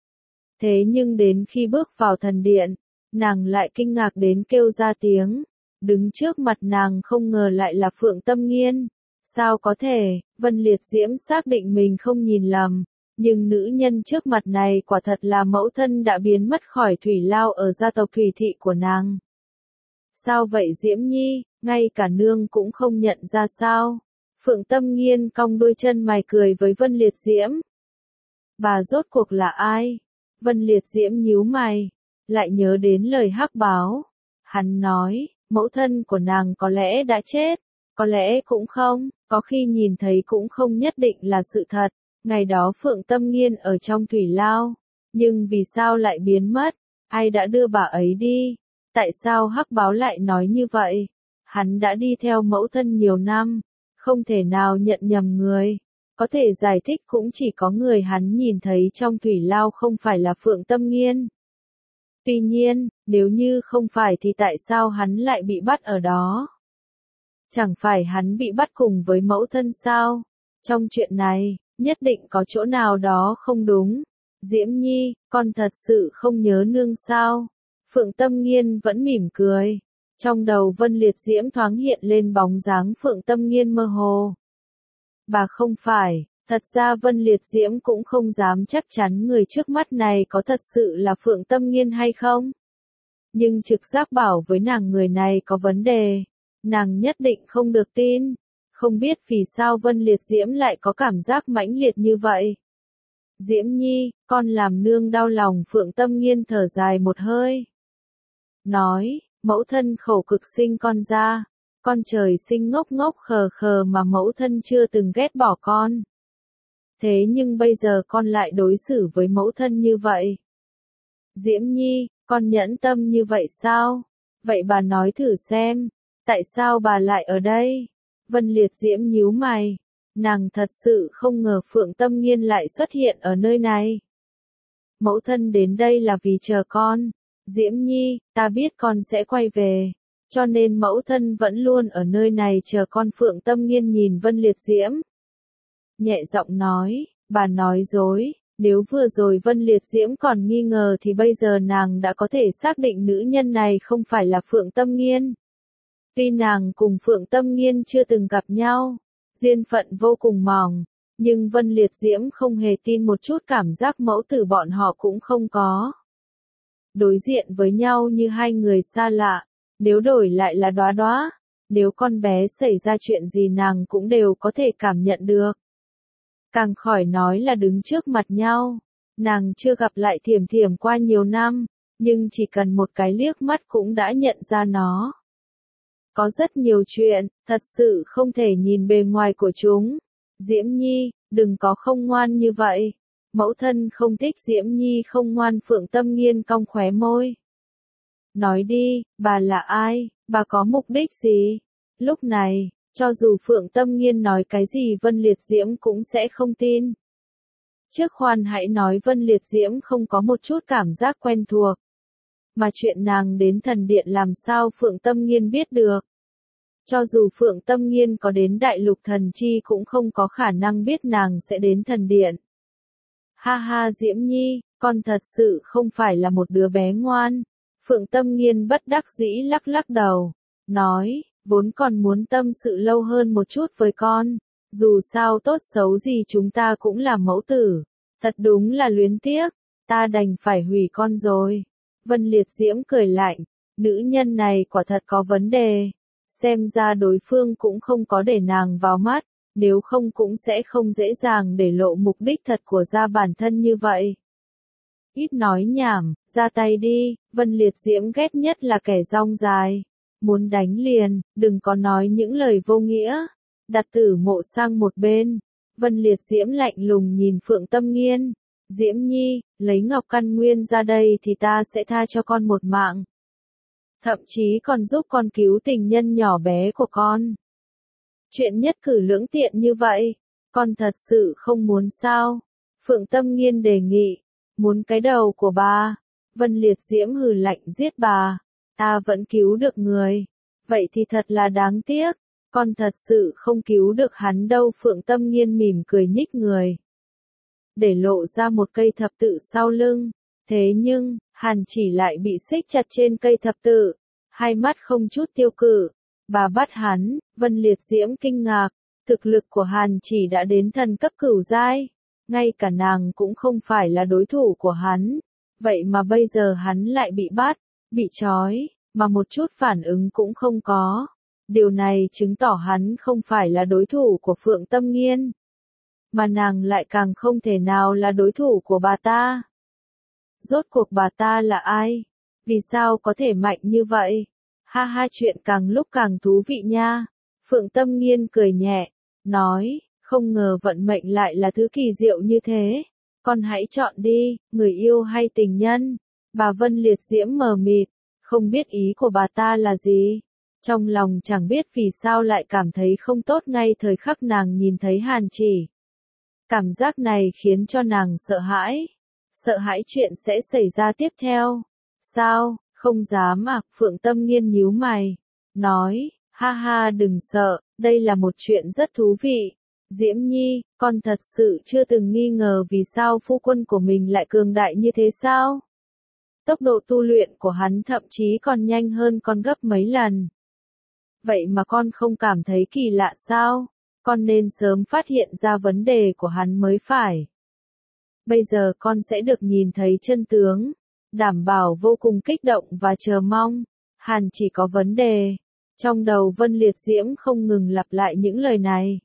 Thế nhưng đến khi bước vào thần điện, nàng lại kinh ngạc đến kêu ra tiếng. Đứng trước mặt nàng không ngờ lại là Phượng Tâm Nghiên. Sao có thể, Vân Liệt Diễm xác định mình không nhìn lầm. Nhưng nữ nhân trước mặt này quả thật là mẫu thân đã biến mất khỏi Thủy Lao ở gia tộc Thủy Thị của nàng. Sao vậy Diễm Nhi, ngay cả nương cũng không nhận ra sao? Phượng Tâm Nghiên cong đôi chân mày cười với Vân Liệt Diễm. Bà rốt cuộc là ai? Vân Liệt Diễm nhíu mày, lại nhớ đến lời Hắc Báo. Hắn nói, mẫu thân của nàng có lẽ đã chết, có lẽ cũng không, có khi nhìn thấy cũng không nhất định là sự thật. Ngày đó Phượng Tâm Nghiên ở trong Thủy Lao, nhưng vì sao lại biến mất? Ai đã đưa bà ấy đi? Tại sao Hắc Báo lại nói như vậy? Hắn đã đi theo mẫu thân nhiều năm, Không thể nào nhận nhầm người. Có thể giải thích cũng chỉ có người hắn nhìn thấy trong thủy lao không phải là Phượng Tâm Nghiên. Tuy nhiên, nếu như không phải thì tại sao hắn lại bị bắt ở đó? Chẳng phải hắn bị bắt cùng với mẫu thân sao? Trong chuyện này, nhất định có chỗ nào đó không đúng. Diễm Nhi, con thật sự không nhớ nương sao? Phượng Tâm Nghiên vẫn mỉm cười. Trong đầu Vân Liệt Diễm thoáng hiện lên bóng dáng Phượng Tâm Nghiên mơ hồ. Bà không phải, thật ra Vân Liệt Diễm cũng không dám chắc chắn người trước mắt này có thật sự là Phượng Tâm Nghiên hay không. Nhưng trực giác bảo với nàng người này có vấn đề. Nàng nhất định không được tin. Không biết vì sao Vân Liệt Diễm lại có cảm giác mãnh liệt như vậy. Diễm Nhi, con làm nương đau lòng. Phượng Tâm Nghiên thở dài một hơi. Nói, mẫu thân khổ cực sinh con ra. Con trời sinh ngốc ngốc khờ khờ mà mẫu thân chưa từng ghét bỏ con. Thế nhưng bây giờ con lại đối xử với mẫu thân như vậy. Diễm Nhi, con nhẫn tâm như vậy sao? Vậy bà nói thử xem, tại sao bà lại ở đây? Vân Liệt Diễm nhíu mày. Nàng thật sự không ngờ Phượng Tâm Nghiên lại xuất hiện ở nơi này. Mẫu thân đến đây là vì chờ con. Diễm Nhi, ta biết con sẽ quay về. Cho nên mẫu thân vẫn luôn ở nơi này chờ con. Phượng Tâm Nghiên nhìn Vân Liệt Diễm. Nhẹ giọng nói, bà nói dối. Nếu vừa rồi Vân Liệt Diễm còn nghi ngờ thì bây giờ nàng đã có thể xác định nữ nhân này không phải là Phượng Tâm Nghiên. Tuy nàng cùng Phượng Tâm Nghiên chưa từng gặp nhau, duyên phận vô cùng mỏng, nhưng Vân Liệt Diễm không hề tin một chút cảm giác mẫu tử bọn họ cũng không có. Đối diện với nhau như hai người xa lạ, nếu đổi lại là Đóa Đóa, nếu con bé xảy ra chuyện gì nàng cũng đều có thể cảm nhận được. Càng khỏi nói là đứng trước mặt nhau, nàng chưa gặp lại Thiểm Thiểm qua nhiều năm, nhưng chỉ cần một cái liếc mắt cũng đã nhận ra nó. Có rất nhiều chuyện, thật sự không thể nhìn bề ngoài của chúng. Diễm Nhi, đừng có không ngoan như vậy. Mẫu thân không thích Diễm Nhi không ngoan. Phượng Tâm Nghiên cong khóe môi. Nói đi, bà là ai, bà có mục đích gì? Lúc này, cho dù Phượng Tâm Nghiên nói cái gì Vân Liệt Diễm cũng sẽ không tin. Trước khoan hãy nói Vân Liệt Diễm không có một chút cảm giác quen thuộc. Mà chuyện nàng đến thần điện làm sao Phượng Tâm Nghiên biết được. Cho dù Phượng Tâm Nghiên có đến đại lục thần chi cũng không có khả năng biết nàng sẽ đến thần điện. Ha ha Diễm Nhi, con thật sự không phải là một đứa bé ngoan. Phượng Tâm Nghiên bất đắc dĩ lắc lắc đầu. Nói, vốn còn muốn tâm sự lâu hơn một chút với con. Dù sao tốt xấu gì chúng ta cũng là mẫu tử. Thật đúng là luyến tiếc. Ta đành phải hủy con rồi. Vân Liệt Diễm cười lạnh. Nữ nhân này quả thật có vấn đề. Xem ra đối phương cũng không có để nàng vào mắt. Nếu không cũng sẽ không dễ dàng để lộ mục đích thật của gia bản thân như vậy. Ít nói nhảm, ra tay đi. Vân Liệt Diễm ghét nhất là kẻ rong dài. Muốn đánh liền, đừng có nói những lời vô nghĩa. Đặt Tử Mộ sang một bên. Vân Liệt Diễm lạnh lùng nhìn Phượng Tâm Nghiên. Diễm Nhi, lấy Ngọc Căn Nguyên ra đây thì ta sẽ tha cho con một mạng. Thậm chí còn giúp con cứu tình nhân nhỏ bé của con. Chuyện nhất cử lưỡng tiện như vậy, con thật sự không muốn sao? Phượng Tâm Nghiên đề nghị. Muốn cái đầu của bà. Vân Liệt Diễm hừ lạnh giết bà. Ta vẫn cứu được người. Vậy thì thật là đáng tiếc. Con thật sự không cứu được hắn đâu. Phượng Tâm Nghiên mỉm cười nhích người. Để lộ ra một cây thập tự sau lưng. Thế nhưng, Hàn Chỉ lại bị xích chặt trên cây thập tự. Hai mắt không chút tiêu cự. Bà bắt hắn. Vân Liệt Diễm kinh ngạc. Thực lực của Hàn Chỉ đã đến thần cấp cửu giai. Ngay cả nàng cũng không phải là đối thủ của hắn. Vậy mà bây giờ hắn lại bị bắt, bị trói, mà một chút phản ứng cũng không có. Điều này chứng tỏ hắn không phải là đối thủ của Phượng Tâm Nghiên. Mà nàng lại càng không thể nào là đối thủ của bà ta. Rốt cuộc bà ta là ai? Vì sao có thể mạnh như vậy? Ha ha chuyện càng lúc càng thú vị nha. Phượng Tâm Nghiên cười nhẹ, nói, không ngờ vận mệnh lại là thứ kỳ diệu như thế. Con hãy chọn đi, người yêu hay tình nhân? Bà Vân Liệt Diễm mờ mịt, không biết ý của bà ta là gì. Trong lòng chẳng biết vì sao lại cảm thấy không tốt ngay thời khắc nàng nhìn thấy Hàn Chỉ. Cảm giác này khiến cho nàng sợ hãi. Sợ hãi chuyện sẽ xảy ra tiếp theo. Sao, không dám à? Phượng Tâm Nghiên nhíu mày. Nói, ha ha đừng sợ, đây là một chuyện rất thú vị. Diễm Nhi, con thật sự chưa từng nghi ngờ vì sao phu quân của mình lại cường đại như thế sao? Tốc độ tu luyện của hắn thậm chí còn nhanh hơn con gấp mấy lần. Vậy mà con không cảm thấy kỳ lạ sao? Con nên sớm phát hiện ra vấn đề của hắn mới phải. Bây giờ con sẽ được nhìn thấy chân tướng. Đảm bảo vô cùng kích động và chờ mong. Hàn Chỉ có vấn đề. Trong đầu Vân Liệt Diễm không ngừng lặp lại những lời này.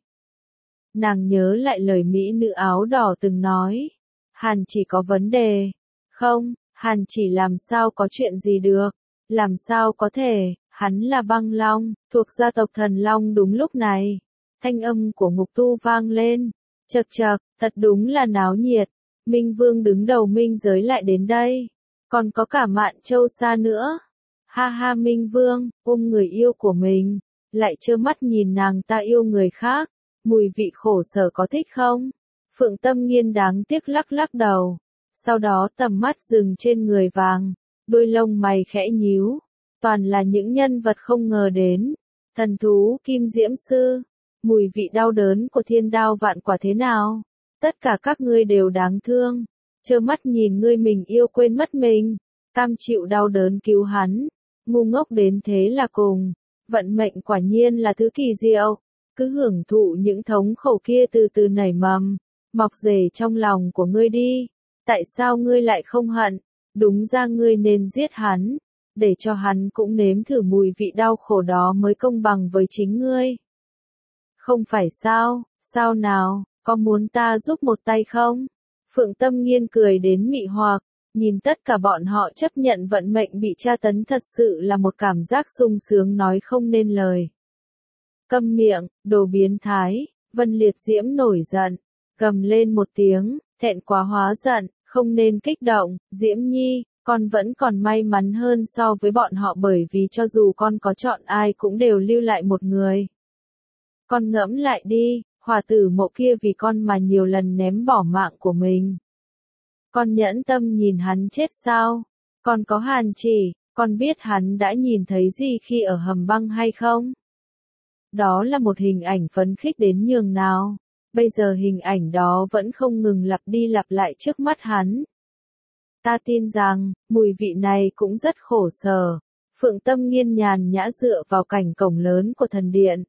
Nàng nhớ lại lời mỹ nữ áo đỏ từng nói. Hàn Chỉ có vấn đề. Không, Hàn Chỉ làm sao có chuyện gì được. Làm sao có thể, hắn là băng long, thuộc gia tộc thần long. Đúng lúc này. Thanh âm của Ngục Tu vang lên. Chậc chậc, thật đúng là náo nhiệt. Minh Vương đứng đầu Minh giới lại đến đây. Còn có cả Mạn Châu Sa nữa. Ha ha Minh Vương, ôm người yêu của mình. Lại trơ mắt nhìn nàng ta yêu người khác. Mùi vị khổ sở có thích không? Phượng Tâm Nghiên đáng tiếc lắc lắc đầu. Sau đó tầm mắt dừng trên người vàng. Đôi lông mày khẽ nhíu. Toàn là những nhân vật không ngờ đến. Thần thú Kim Diễm Sư. Mùi vị đau đớn của thiên đao vạn quả thế nào? Tất cả các ngươi đều đáng thương. Trơ mắt nhìn ngươi mình yêu quên mất mình. Cam chịu đau đớn cứu hắn. Ngu ngốc đến thế là cùng. Vận mệnh quả nhiên là thứ kỳ diệu. Cứ hưởng thụ những thống khổ kia từ từ nảy mầm. Mọc rể trong lòng của ngươi đi. Tại sao ngươi lại không hận? Đúng ra ngươi nên giết hắn. Để cho hắn cũng nếm thử mùi vị đau khổ đó mới công bằng với chính ngươi. Không phải sao, sao nào, có muốn ta giúp một tay không? Phượng Tâm Nghiên cười đến mị hoặc, nhìn tất cả bọn họ chấp nhận vận mệnh bị tra tấn thật sự là một cảm giác sung sướng nói không nên lời. Câm miệng, đồ biến thái, Vân Liệt Diễm nổi giận, gầm lên một tiếng, thẹn quá hóa giận, không nên kích động, Diễm Nhi, con vẫn còn may mắn hơn so với bọn họ bởi vì cho dù con có chọn ai cũng đều lưu lại một người. Con ngẫm lại đi, Hòa Tử Mộ kia vì con mà nhiều lần ném bỏ mạng của mình. Con nhẫn tâm nhìn hắn chết sao? Con có Hàn Chỉ, con biết hắn đã nhìn thấy gì khi ở hầm băng hay không? Đó là một hình ảnh phấn khích đến nhường nào. Bây giờ hình ảnh đó vẫn không ngừng lặp đi lặp lại trước mắt hắn. Ta tin rằng, mùi vị này cũng rất khổ sở. Phượng Tâm Nghiên nhàn nhã dựa vào cảnh cổng lớn của thần điện.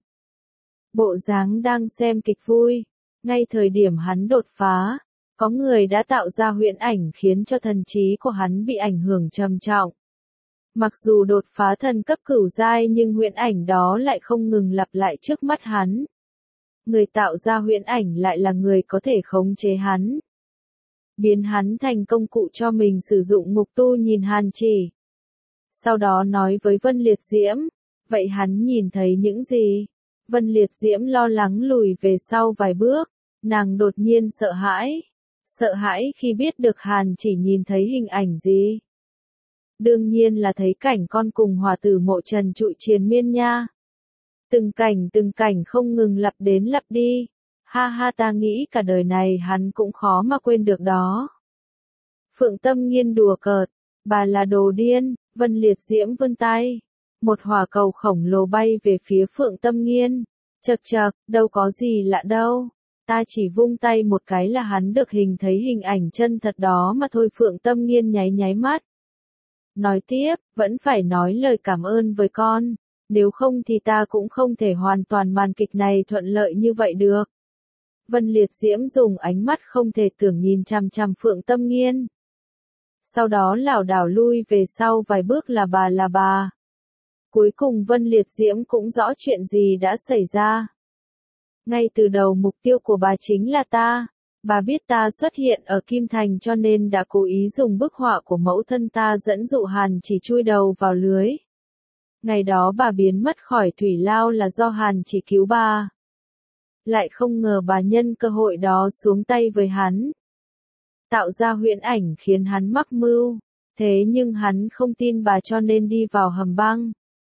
Bộ dáng đang xem kịch vui. Ngay thời điểm hắn đột phá, có người đã tạo ra huyễn ảnh khiến cho thần trí của hắn bị ảnh hưởng trầm trọng. Mặc dù đột phá thần cấp cửu giai nhưng huyễn ảnh đó lại không ngừng lặp lại trước mắt hắn. Người tạo ra huyễn ảnh lại là người có thể khống chế hắn. Biến hắn thành công cụ cho mình sử dụng. Ngục Tu nhìn Hàn Chỉ. Sau đó nói với Vân Liệt Diễm, vậy hắn nhìn thấy những gì? Vân Liệt Diễm lo lắng lùi về sau vài bước, nàng đột nhiên sợ hãi. Sợ hãi khi biết được Hàn Chỉ nhìn thấy hình ảnh gì? Đương nhiên là thấy cảnh con cùng Hòa Tử Mộ trần trụi triền miên nha. Từng cảnh từng cảnh không ngừng lặp đến lặp đi. Ha ha ta nghĩ cả đời này hắn cũng khó mà quên được đó. Phượng Tâm Nghiên đùa cợt, bà là đồ điên. Vân Liệt Diễm vươn tay. Một hỏa cầu khổng lồ bay về phía Phượng Tâm Nghiên. Chậc chậc, đâu có gì lạ đâu. Ta chỉ vung tay một cái là hắn được hình thấy hình ảnh chân thật đó mà thôi. Phượng Tâm Nghiên nháy nháy mắt. Nói tiếp, vẫn phải nói lời cảm ơn với con. Nếu không thì ta cũng không thể hoàn toàn màn kịch này thuận lợi như vậy được. Vân Liệt Diễm dùng ánh mắt không thể tưởng nhìn chằm chằm Phượng Tâm Nghiên. Sau đó lảo đảo lui về sau vài bước là bà là bà. Cuối cùng Vân Liệt Diễm cũng rõ chuyện gì đã xảy ra. Ngay từ đầu mục tiêu của bà chính là ta. Bà biết ta xuất hiện ở Kim Thành cho nên đã cố ý dùng bức họa của mẫu thân ta dẫn dụ Hàn Chỉ chui đầu vào lưới. Ngày đó bà biến mất khỏi thủy lao là do Hàn Chỉ cứu bà. Lại không ngờ bà nhân cơ hội đó xuống tay với hắn. Tạo ra huyễn ảnh khiến hắn mắc mưu. Thế nhưng hắn không tin bà cho nên đi vào hầm băng.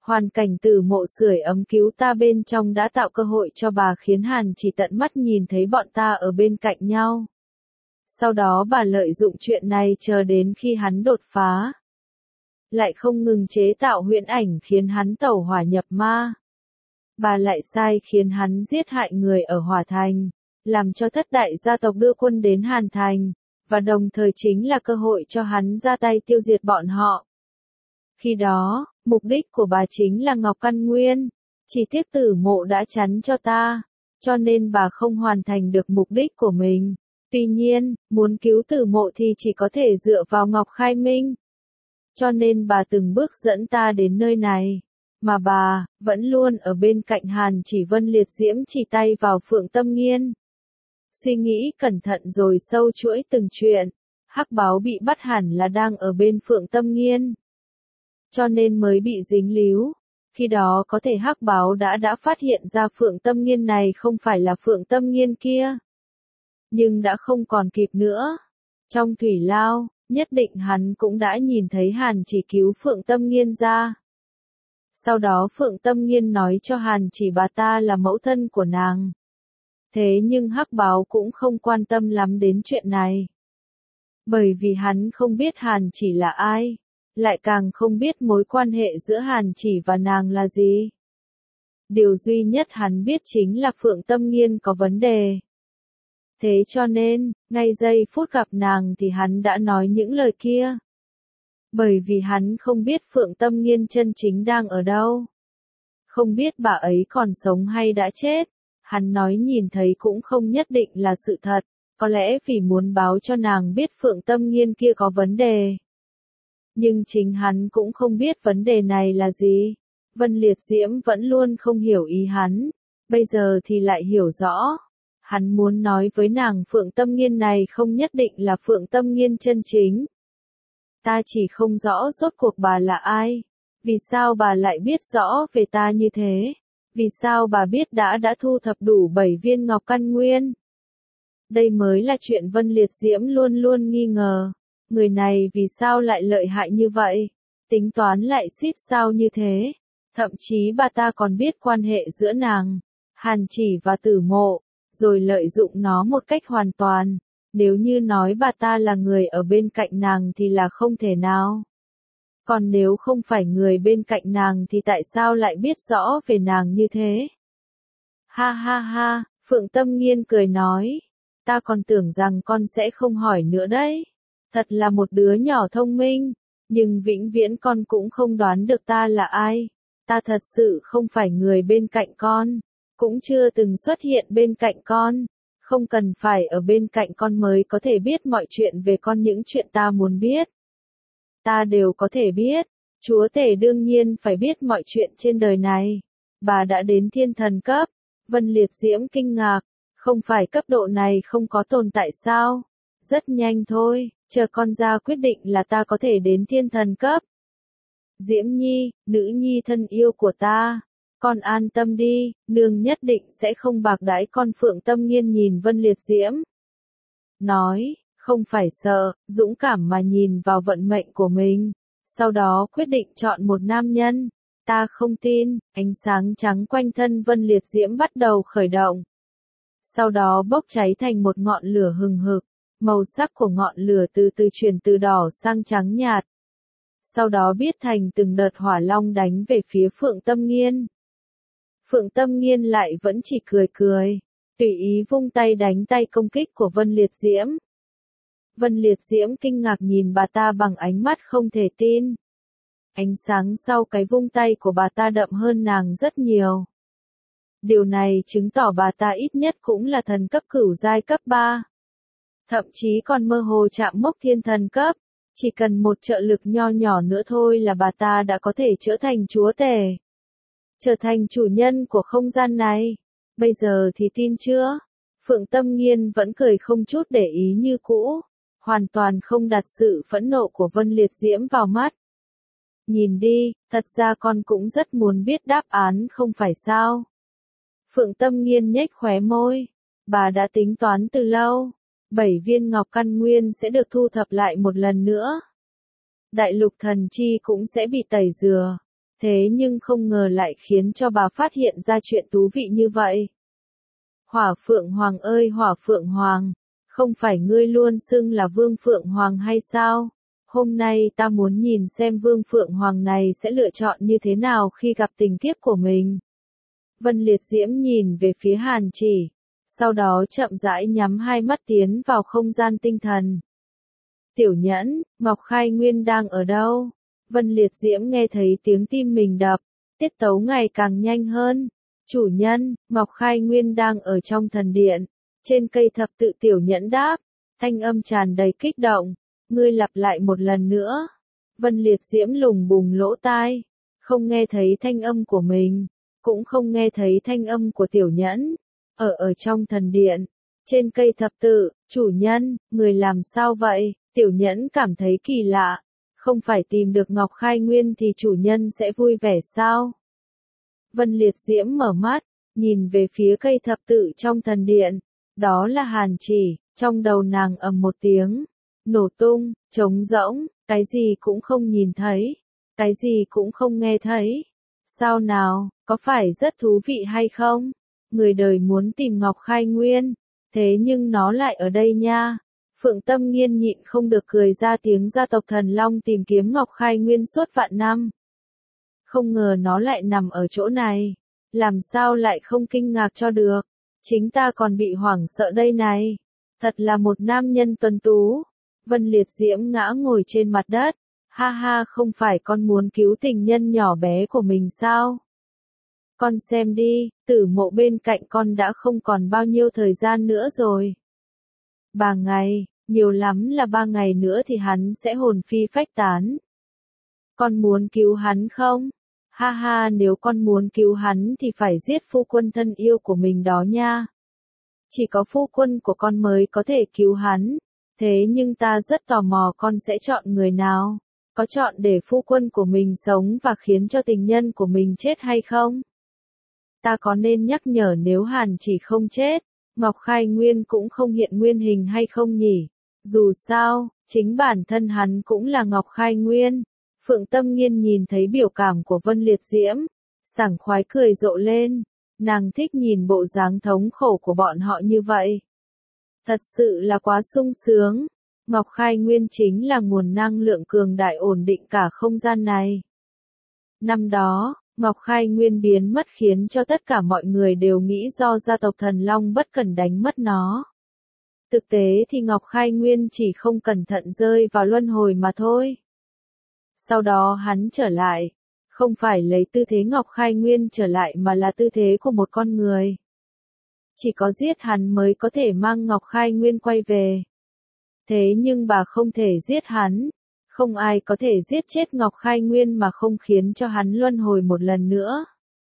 Hoàn cảnh Tử Mộ sưởi ấm cứu ta bên trong đã tạo cơ hội cho bà khiến Hàn Chỉ tận mắt nhìn thấy bọn ta ở bên cạnh nhau. Sau đó bà lợi dụng chuyện này chờ đến khi hắn đột phá. Lại không ngừng chế tạo huyễn ảnh khiến hắn tẩu hỏa nhập ma. Bà lại sai khiến hắn giết hại người ở Hỏa Thành, làm cho thất đại gia tộc đưa quân đến Hàn Thành, và đồng thời chính là cơ hội cho hắn ra tay tiêu diệt bọn họ. Khi đó, mục đích của bà chính là Ngọc Căn Nguyên, chỉ tiếc Tử Mộ đã chắn cho ta, cho nên bà không hoàn thành được mục đích của mình. Tuy nhiên, muốn cứu Tử Mộ thì chỉ có thể dựa vào Ngọc Khai Minh. Cho nên bà từng bước dẫn ta đến nơi này. Mà bà, vẫn luôn ở bên cạnh Hàn Chỉ. Vân Liệt Diễm chỉ tay vào Phượng Tâm Nghiên. Suy nghĩ cẩn thận rồi sâu chuỗi từng chuyện. Hắc báo bị bắt hẳn là đang ở bên Phượng Tâm Nghiên. Cho nên mới bị dính líu. Khi đó có thể Hắc báo đã đã phát hiện ra Phượng Tâm Nghiên này không phải là Phượng Tâm Nghiên kia. Nhưng đã không còn kịp nữa. Trong thủy lao, nhất định hắn cũng đã nhìn thấy Hàn Chỉ cứu Phượng Tâm Nghiên ra. Sau đó Phượng Tâm Nghiên nói cho Hàn Chỉ bà ta là mẫu thân của nàng. Thế nhưng Hắc báo cũng không quan tâm lắm đến chuyện này. Bởi vì hắn không biết Hàn Chỉ là ai, lại càng không biết mối quan hệ giữa Hàn Chỉ và nàng là gì. Điều duy nhất hắn biết chính là Phượng Tâm Nghiên có vấn đề. Thế cho nên, ngay giây phút gặp nàng thì hắn đã nói những lời kia. Bởi vì hắn không biết Phượng Tâm Nghiên chân chính đang ở đâu. Không biết bà ấy còn sống hay đã chết. Hắn nói nhìn thấy cũng không nhất định là sự thật. Có lẽ vì muốn báo cho nàng biết Phượng Tâm Nghiên kia có vấn đề. Nhưng chính hắn cũng không biết vấn đề này là gì. Vân Liệt Diễm vẫn luôn không hiểu ý hắn. Bây giờ thì lại hiểu rõ. Hắn muốn nói với nàng Phượng Tâm Nghiên này không nhất định là Phượng Tâm Nghiên chân chính. Ta chỉ không rõ rốt cuộc bà là ai. Vì sao bà lại biết rõ về ta như thế? Vì sao bà biết đã đã thu thập đủ bảy viên Ngọc Căn Nguyên? Đây mới là chuyện Vân Liệt Diễm luôn luôn nghi ngờ. Người này vì sao lại lợi hại như vậy? Tính toán lại xít sao như thế? Thậm chí bà ta còn biết quan hệ giữa nàng, Hàn Chỉ và Tử Mộ, rồi lợi dụng nó một cách hoàn toàn. Nếu như nói bà ta là người ở bên cạnh nàng thì là không thể nào. Còn nếu không phải người bên cạnh nàng thì tại sao lại biết rõ về nàng như thế? Ha ha ha, Phượng Tâm Nghiên cười nói. Ta còn tưởng rằng con sẽ không hỏi nữa đấy. Thật là một đứa nhỏ thông minh. Nhưng vĩnh viễn con cũng không đoán được ta là ai. Ta thật sự không phải người bên cạnh con. Cũng chưa từng xuất hiện bên cạnh con. Không cần phải ở bên cạnh con mới có thể biết mọi chuyện về con, những chuyện ta muốn biết. Ta đều có thể biết. Chúa tể đương nhiên phải biết mọi chuyện trên đời này. Bà đã đến thiên thần cấp. Vân Liệt Diễm kinh ngạc. Không phải cấp độ này không có tồn tại sao? Rất nhanh thôi, chờ con ra quyết định là ta có thể đến thiên thần cấp. Diễm Nhi, nữ nhi thân yêu của ta. Con an tâm đi, nương nhất định sẽ không bạc đãi con. Phượng Tâm Nghiên nhìn Vân Liệt Diễm. Nói, không phải sợ, dũng cảm mà nhìn vào vận mệnh của mình. Sau đó quyết định chọn một nam nhân. Ta không tin, ánh sáng trắng quanh thân Vân Liệt Diễm bắt đầu khởi động. Sau đó bốc cháy thành một ngọn lửa hừng hực. Màu sắc của ngọn lửa từ từ chuyển từ đỏ sang trắng nhạt. Sau đó biết thành từng đợt hỏa long đánh về phía Phượng Tâm Nghiên. Phượng Tâm Nghiên lại vẫn chỉ cười cười, tùy ý vung tay đánh tay công kích của Vân Liệt Diễm. Vân Liệt Diễm kinh ngạc nhìn bà ta bằng ánh mắt không thể tin. Ánh sáng sau cái vung tay của bà ta đậm hơn nàng rất nhiều. Điều này chứng tỏ bà ta ít nhất cũng là thần cấp cửu giai cấp ba. Thậm chí còn mơ hồ chạm mốc thiên thần cấp. Chỉ cần một trợ lực nho nhỏ nữa thôi là bà ta đã có thể trở thành chúa tể. Trở thành chủ nhân của không gian này. Bây giờ thì tin chưa? Phượng Tâm Nghiên vẫn cười không chút để ý như cũ. Hoàn toàn không đặt sự phẫn nộ của Vân Liệt Diễm vào mắt. Nhìn đi, thật ra con cũng rất muốn biết đáp án không phải sao? Phượng Tâm Nghiên nhếch khóe môi. Bà đã tính toán từ lâu. Bảy viên Ngọc Căn Nguyên sẽ được thu thập lại một lần nữa. Đại lục thần chi cũng sẽ bị tẩy rửa. Thế nhưng không ngờ lại khiến cho bà phát hiện ra chuyện thú vị như vậy. Hỏa Phượng Hoàng ơi Hỏa Phượng Hoàng, không phải ngươi luôn xưng là Vương Phượng Hoàng hay sao? Hôm nay ta muốn nhìn xem Vương Phượng Hoàng này sẽ lựa chọn như thế nào khi gặp tình kiếp của mình. Vân Liệt Diễm nhìn về phía Hàn Chỉ, sau đó chậm rãi nhắm hai mắt tiến vào không gian tinh thần. Tiểu Nhẫn, Ngọc Khai Nguyên đang ở đâu? Vân Liệt Diễm nghe thấy tiếng tim mình đập, tiết tấu ngày càng nhanh hơn. Chủ nhân, Ngọc Khai Nguyên đang ở trong thần điện. Trên cây thập tự Tiểu Nhẫn đáp, thanh âm tràn đầy kích động. Ngươi lặp lại một lần nữa. Vân Liệt Diễm lùng bùng lỗ tai, không nghe thấy thanh âm của mình, cũng không nghe thấy thanh âm của Tiểu Nhẫn. Ở ở trong thần điện, trên cây thập tự, chủ nhân, người làm sao vậy? Tiểu Nhẫn cảm thấy kỳ lạ, không phải tìm được Ngọc Khai Nguyên thì chủ nhân sẽ vui vẻ sao? Vân Liệt Diễm mở mắt, nhìn về phía cây thập tự trong thần điện, đó là Hàn Chỉ, trong đầu nàng ầm một tiếng, nổ tung, trống rỗng, cái gì cũng không nhìn thấy, cái gì cũng không nghe thấy. Sao nào, có phải rất thú vị hay không? Người đời muốn tìm Ngọc Khai Nguyên, thế nhưng nó lại ở đây nha. Phượng Tâm Nghiên nhịn không được cười ra tiếng, gia tộc Thần Long tìm kiếm Ngọc Khai Nguyên suốt vạn năm. Không ngờ nó lại nằm ở chỗ này, làm sao lại không kinh ngạc cho được, chính ta còn bị hoảng sợ đây này. Thật là một nam nhân tuấn tú. Vân Liệt Diễm ngã ngồi trên mặt đất, ha ha, không phải con muốn cứu tình nhân nhỏ bé của mình sao? Con xem đi, tử mộ bên cạnh con đã không còn bao nhiêu thời gian nữa rồi. Ba ngày, nhiều lắm là ba ngày nữa thì hắn sẽ hồn phi phách tán. Con muốn cứu hắn không? Ha ha, nếu con muốn cứu hắn thì phải giết phu quân thân yêu của mình đó nha. Chỉ có phu quân của con mới có thể cứu hắn. Thế nhưng ta rất tò mò con sẽ chọn người nào? Có chọn để phu quân của mình sống và khiến cho tình nhân của mình chết hay không? Ta có nên nhắc nhở nếu Hàn Chỉ không chết, Ngọc Khai Nguyên cũng không hiện nguyên hình hay không nhỉ? Dù sao, chính bản thân hắn cũng là Ngọc Khai Nguyên. Phượng Tâm Nghiên nhìn thấy biểu cảm của Vân Liệt Diễm, sảng khoái cười rộ lên. Nàng thích nhìn bộ dáng thống khổ của bọn họ như vậy. Thật sự là quá sung sướng. Ngọc Khai Nguyên chính là nguồn năng lượng cường đại ổn định cả không gian này. Năm đó, Ngọc Khai Nguyên biến mất khiến cho tất cả mọi người đều nghĩ do gia tộc Thần Long bất cẩn đánh mất nó. Thực tế thì Ngọc Khai Nguyên chỉ không cẩn thận rơi vào luân hồi mà thôi. Sau đó hắn trở lại, không phải lấy tư thế Ngọc Khai Nguyên trở lại mà là tư thế của một con người. Chỉ có giết hắn mới có thể mang Ngọc Khai Nguyên quay về. Thế nhưng bà không thể giết hắn. Không ai có thể giết chết Ngọc Khai Nguyên mà không khiến cho hắn luân hồi một lần nữa.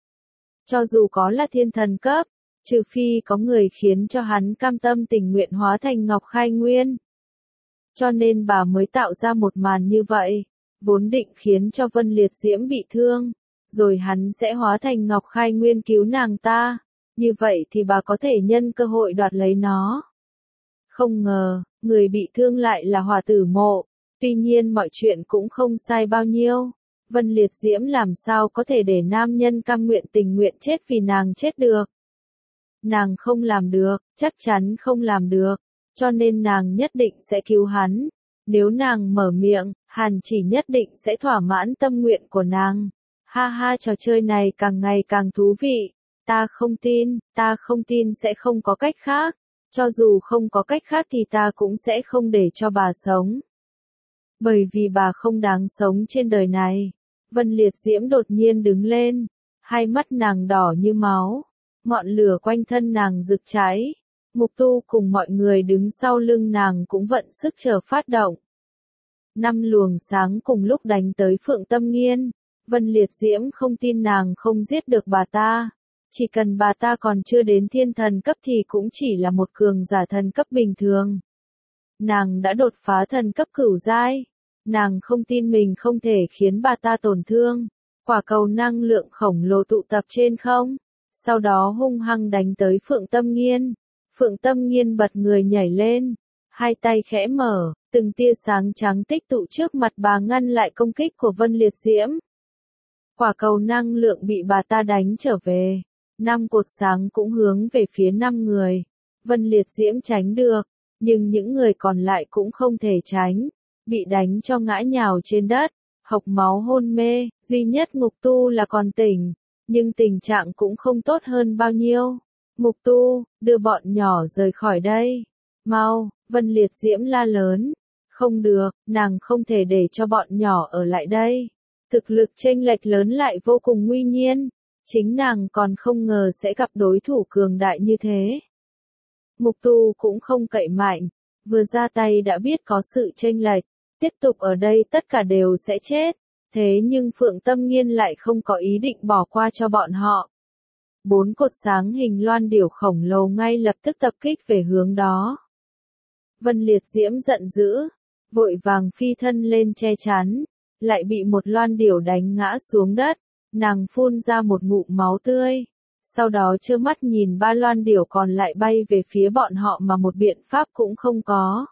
Cho dù có là thiên thần cấp, trừ phi có người khiến cho hắn cam tâm tình nguyện hóa thành Ngọc Khai Nguyên. Cho nên bà mới tạo ra một màn như vậy, vốn định khiến cho Vân Liệt Diễm bị thương, rồi hắn sẽ hóa thành Ngọc Khai Nguyên cứu nàng ta, như vậy thì bà có thể nhân cơ hội đoạt lấy nó. Không ngờ, người bị thương lại là Hỏa Tử Mộ. Tuy nhiên mọi chuyện cũng không sai bao nhiêu. Vân Liệt Diễm làm sao có thể để nam nhân cam nguyện tình nguyện chết vì nàng chết được. Nàng không làm được, chắc chắn không làm được. Cho nên nàng nhất định sẽ cứu hắn. Nếu nàng mở miệng, Hàn Chỉ nhất định sẽ thỏa mãn tâm nguyện của nàng. Ha ha, trò chơi này càng ngày càng thú vị. Ta không tin, ta không tin sẽ không có cách khác. Cho dù không có cách khác thì ta cũng sẽ không để cho bà sống. Bởi vì bà không đáng sống trên đời này. Vân Liệt Diễm đột nhiên đứng lên, hai mắt nàng đỏ như máu, ngọn lửa quanh thân nàng rực cháy. Mục Tu cùng mọi người đứng sau lưng nàng cũng vận sức chờ phát động. Năm luồng sáng cùng lúc đánh tới Phượng Tâm Nghiên. Vân Liệt Diễm không tin nàng không giết được bà ta. Chỉ cần bà ta còn chưa đến thiên thần cấp thì cũng chỉ là một cường giả thần cấp bình thường. Nàng đã đột phá thần cấp cửu giai. Nàng không tin mình không thể khiến bà ta tổn thương. Quả cầu năng lượng khổng lồ tụ tập trên không. Sau đó hung hăng đánh tới Phượng Tâm Nghiên. Phượng Tâm Nghiên bật người nhảy lên. Hai tay khẽ mở, từng tia sáng trắng tích tụ trước mặt bà ngăn lại công kích của Vân Liệt Diễm. Quả cầu năng lượng bị bà ta đánh trở về. Năm cột sáng cũng hướng về phía năm người. Vân Liệt Diễm tránh được, nhưng những người còn lại cũng không thể tránh, bị đánh cho ngã nhào trên đất, hộc máu hôn mê, duy nhất Mục Tu là còn tỉnh, nhưng tình trạng cũng không tốt hơn bao nhiêu. Mục Tu, đưa bọn nhỏ rời khỏi đây. Mau, Vân Liệt Diễm la lớn. Không được, nàng không thể để cho bọn nhỏ ở lại đây. Thực lực chênh lệch lớn lại vô cùng nguy nhiên. Chính nàng còn không ngờ sẽ gặp đối thủ cường đại như thế. Mục Tu cũng không cậy mạnh, vừa ra tay đã biết có sự chênh lệch, tiếp tục ở đây tất cả đều sẽ chết. Thế nhưng Phượng Tâm Nghiên lại không có ý định bỏ qua cho bọn họ. Bốn cột sáng hình loan điểu khổng lồ ngay lập tức tập kích về hướng đó. Vân Liệt Diễm giận dữ, vội vàng phi thân lên che chắn, lại bị một loan điểu đánh ngã xuống đất, nàng phun ra một ngụm máu tươi. Sau đó trơ mắt nhìn ba loan điểu còn lại bay về phía bọn họ mà một biện pháp cũng không có.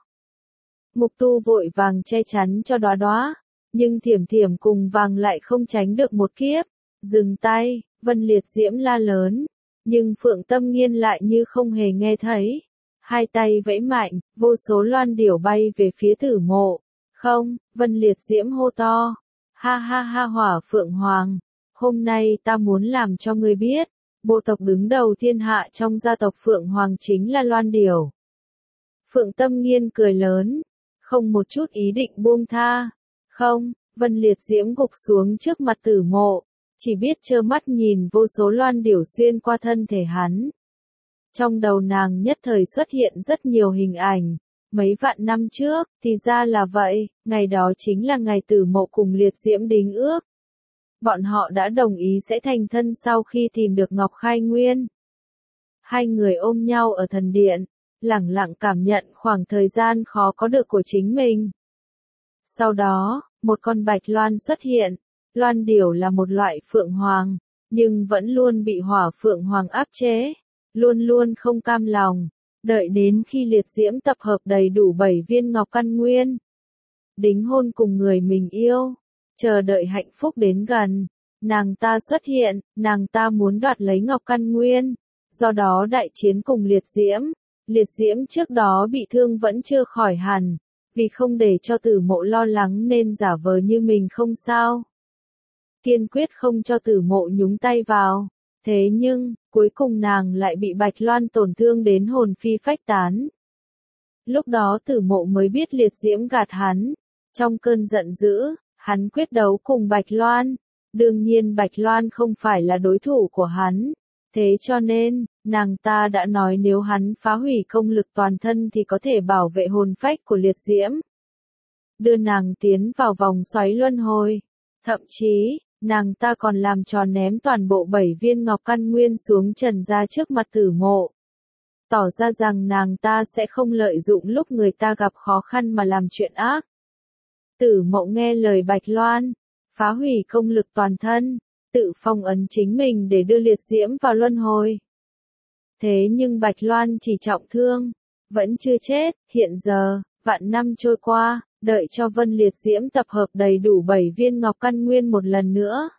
Mục Tu vội vàng che chắn cho Đóa Đóa, nhưng Thiểm Thiểm cùng Vàng lại không tránh được một kiếp. Dừng tay, Vân Liệt Diễm la lớn, nhưng Phượng Tâm Nghiên lại như không hề nghe thấy. Hai tay vẫy mạnh, vô số loan điểu bay về phía Tử Mộ. Không, Vân Liệt Diễm hô to. Ha ha ha Hỏa Phượng Hoàng, hôm nay ta muốn làm cho ngươi biết, bộ tộc đứng đầu thiên hạ trong gia tộc Phượng Hoàng chính là loan điểu. Phượng Tâm Nghiên cười lớn, không một chút ý định buông tha. Không, Vân Liệt Diễm gục xuống trước mặt Tử Mộ, chỉ biết trơ mắt nhìn vô số loan điểu xuyên qua thân thể hắn. Trong đầu nàng nhất thời xuất hiện rất nhiều hình ảnh. Mấy vạn năm trước, thì ra là vậy, ngày đó chính là ngày Tử Mộ cùng Liệt Diễm đính ước. Bọn họ đã đồng ý sẽ thành thân sau khi tìm được Ngọc Khai Nguyên. Hai người ôm nhau ở thần điện, lẳng lặng cảm nhận khoảng thời gian khó có được của chính mình. Sau đó, một con bạch loan xuất hiện. Loan điểu là một loại phượng hoàng, nhưng vẫn luôn bị hỏa phượng hoàng áp chế, luôn luôn không cam lòng, đợi đến khi Liệt Diễm tập hợp đầy đủ bảy viên ngọc căn nguyên, đính hôn cùng người mình yêu, chờ đợi hạnh phúc đến gần, nàng ta xuất hiện, nàng ta muốn đoạt lấy ngọc căn nguyên, do đó đại chiến cùng Liệt Diễm. Liệt Diễm trước đó bị thương vẫn chưa khỏi hẳn, vì không để cho Tử Mộ lo lắng nên giả vờ như mình không sao. Kiên quyết không cho Tử Mộ nhúng tay vào. Thế nhưng, cuối cùng nàng lại bị Bạch Loan tổn thương đến hồn phi phách tán. Lúc đó Tử Mộ mới biết Liệt Diễm gạt hắn. Trong cơn giận dữ, hắn quyết đấu cùng Bạch Loan. Đương nhiên Bạch Loan không phải là đối thủ của hắn. Thế cho nên, nàng ta đã nói nếu hắn phá hủy công lực toàn thân thì có thể bảo vệ hồn phách của Liệt Diễm. Đưa nàng tiến vào vòng xoáy luân hồi. Thậm chí, nàng ta còn làm trò ném toàn bộ bảy viên ngọc căn nguyên xuống trần ra trước mặt Tử Mộ. Tỏ ra rằng nàng ta sẽ không lợi dụng lúc người ta gặp khó khăn mà làm chuyện ác. Tử Mộ nghe lời Bạch Loan, phá hủy công lực toàn thân, tự phong ấn chính mình để đưa Liệt Diễm vào luân hồi. Thế nhưng Bạch Loan chỉ trọng thương, vẫn chưa chết, hiện giờ, vạn năm trôi qua, đợi cho Vân Liệt Diễm tập hợp đầy đủ bảy viên ngọc căn nguyên một lần nữa.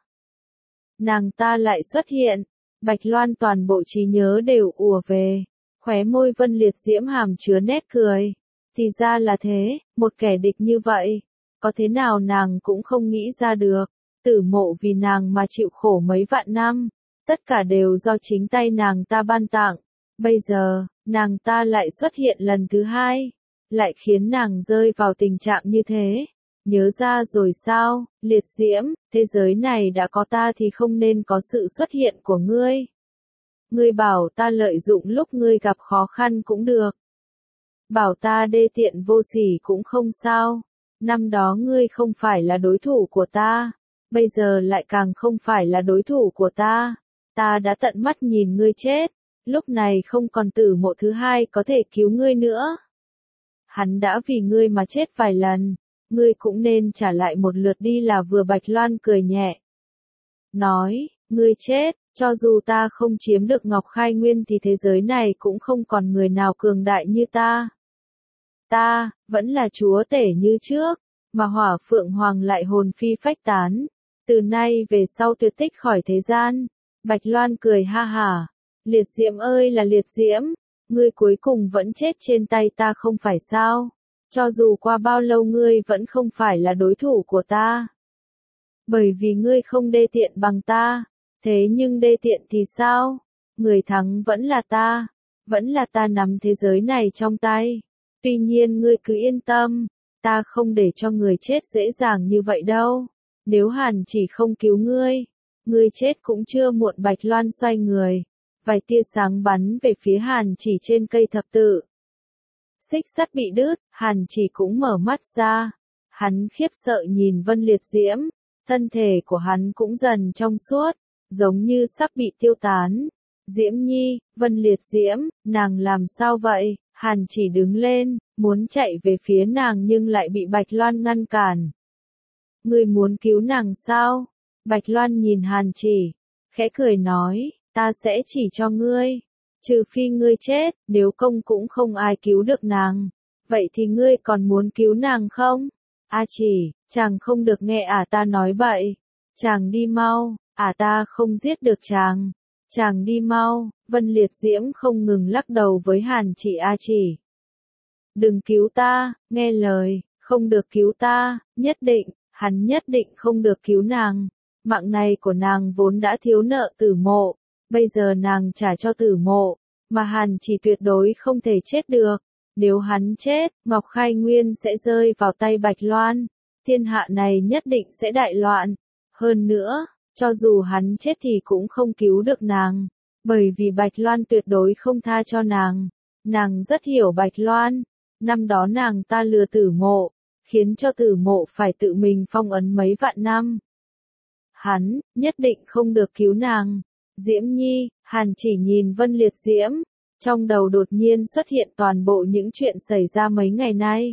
Nàng ta lại xuất hiện, Bạch Loan toàn bộ trí nhớ đều ùa về, khóe môi Vân Liệt Diễm hàm chứa nét cười. Thì ra là thế, một kẻ địch như vậy, có thế nào nàng cũng không nghĩ ra được. Tử Mộ vì nàng mà chịu khổ mấy vạn năm, tất cả đều do chính tay nàng ta ban tặng. Bây giờ, nàng ta lại xuất hiện lần thứ hai, lại khiến nàng rơi vào tình trạng như thế. Nhớ ra rồi sao, Liệt Diễm, thế giới này đã có ta thì không nên có sự xuất hiện của ngươi. Ngươi bảo ta lợi dụng lúc ngươi gặp khó khăn cũng được. Bảo ta đê tiện vô sỉ cũng không sao. Năm đó ngươi không phải là đối thủ của ta. Bây giờ lại càng không phải là đối thủ của ta. Ta đã tận mắt nhìn ngươi chết. Lúc này không còn Tử Mộ thứ hai có thể cứu ngươi nữa. Hắn đã vì ngươi mà chết vài lần. Ngươi cũng nên trả lại một lượt đi là vừa. Bạch Loan cười nhẹ. Nói, ngươi chết, cho dù ta không chiếm được Ngọc Khai Nguyên thì thế giới này cũng không còn người nào cường đại như ta. Ta, vẫn là chúa tể như trước, mà Hỏa Phượng Hoàng lại hồn phi phách tán. Từ nay về sau tuyệt tích khỏi thế gian. Bạch Loan cười ha hả. Liệt diễm ơi là liệt diễm, ngươi cuối cùng vẫn chết trên tay ta không phải sao? Cho dù qua bao lâu ngươi vẫn không phải là đối thủ của ta. Bởi vì ngươi không đê tiện bằng ta. Thế nhưng đê tiện thì sao? Người thắng vẫn là ta. Vẫn là ta nắm thế giới này trong tay. Tuy nhiên ngươi cứ yên tâm. Ta không để cho người chết dễ dàng như vậy đâu. Nếu Hàn Chỉ không cứu ngươi, ngươi chết cũng chưa muộn. Bạch Loan xoay người. Vài tia sáng bắn về phía Hàn Chỉ trên cây thập tự. Xích sắt bị đứt, Hàn Chỉ cũng mở mắt ra. Hắn khiếp sợ nhìn Vân Liệt Diễm. Thân thể của hắn cũng dần trong suốt, giống như sắp bị tiêu tán. Diễm Nhi, Vân Liệt Diễm, nàng làm sao vậy? Hàn Chỉ đứng lên, muốn chạy về phía nàng nhưng lại bị Bạch Loan ngăn cản. Ngươi muốn cứu nàng sao? Bạch Loan nhìn Hàn Chỉ, khẽ cười nói, ta sẽ chỉ cho ngươi. Trừ phi ngươi chết, nếu không cũng không ai cứu được nàng. Vậy thì ngươi còn muốn cứu nàng không? A Chỉ, chàng không được nghe ả ta nói bậy. Chàng đi mau, ả ta không giết được chàng. Chàng đi mau. Vân Liệt Diễm không ngừng lắc đầu với Hàn Chỉ. A Chỉ, đừng cứu ta, nghe lời, không được cứu ta, nhất định, hắn nhất định không được cứu nàng. Mạng này của nàng vốn đã thiếu nợ Tử Mộ, bây giờ nàng trả cho Tử Mộ, mà Hàn Chỉ tuyệt đối không thể chết được. Nếu hắn chết, Ngọc Khai Nguyên sẽ rơi vào tay Bạch Loan. Thiên hạ này nhất định sẽ đại loạn. Hơn nữa, cho dù hắn chết thì cũng không cứu được nàng. Bởi vì Bạch Loan tuyệt đối không tha cho nàng. Nàng rất hiểu Bạch Loan. Năm đó nàng ta lừa Tử Mộ, khiến cho Tử Mộ phải tự mình phong ấn mấy vạn năm. Hắn, nhất định không được cứu nàng. Diễm Nhi, Hàn Chỉ nhìn Vân Liệt Diễm. Trong đầu đột nhiên xuất hiện toàn bộ những chuyện xảy ra mấy ngày nay.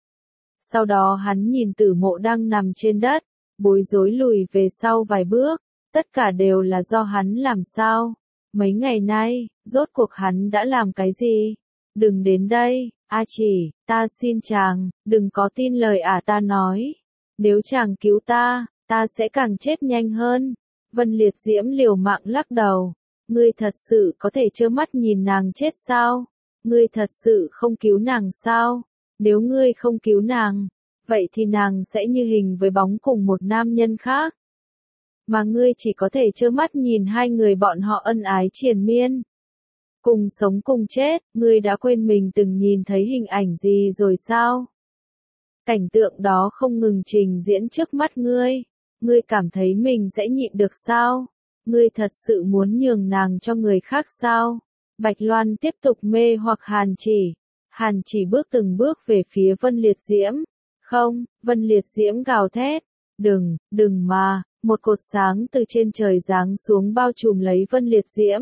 Sau đó hắn nhìn Tử Mộ đang nằm trên đất, bối rối lùi về sau vài bước. Tất cả đều là do hắn làm sao? Mấy ngày nay, rốt cuộc hắn đã làm cái gì? Đừng đến đây, A Chỉ, ta xin chàng, đừng có tin lời ả ta nói. Nếu chàng cứu ta, ta sẽ càng chết nhanh hơn. Vân Liệt Diễm liều mạng lắc đầu. Ngươi thật sự có thể trơ mắt nhìn nàng chết sao? Ngươi thật sự không cứu nàng sao? Nếu ngươi không cứu nàng, vậy thì nàng sẽ như hình với bóng cùng một nam nhân khác. Mà ngươi chỉ có thể trơ mắt nhìn hai người bọn họ ân ái triền miên. Cùng sống cùng chết, ngươi đã quên mình từng nhìn thấy hình ảnh gì rồi sao? Cảnh tượng đó không ngừng trình diễn trước mắt ngươi. Ngươi cảm thấy mình sẽ nhịn được sao? Ngươi thật sự muốn nhường nàng cho người khác sao? Bạch Loan tiếp tục mê hoặc Hàn Chỉ. Hàn Chỉ bước từng bước về phía Vân Liệt Diễm. Không, Vân Liệt Diễm gào thét. Đừng, đừng mà. Một cột sáng từ trên trời giáng xuống bao trùm lấy Vân Liệt Diễm.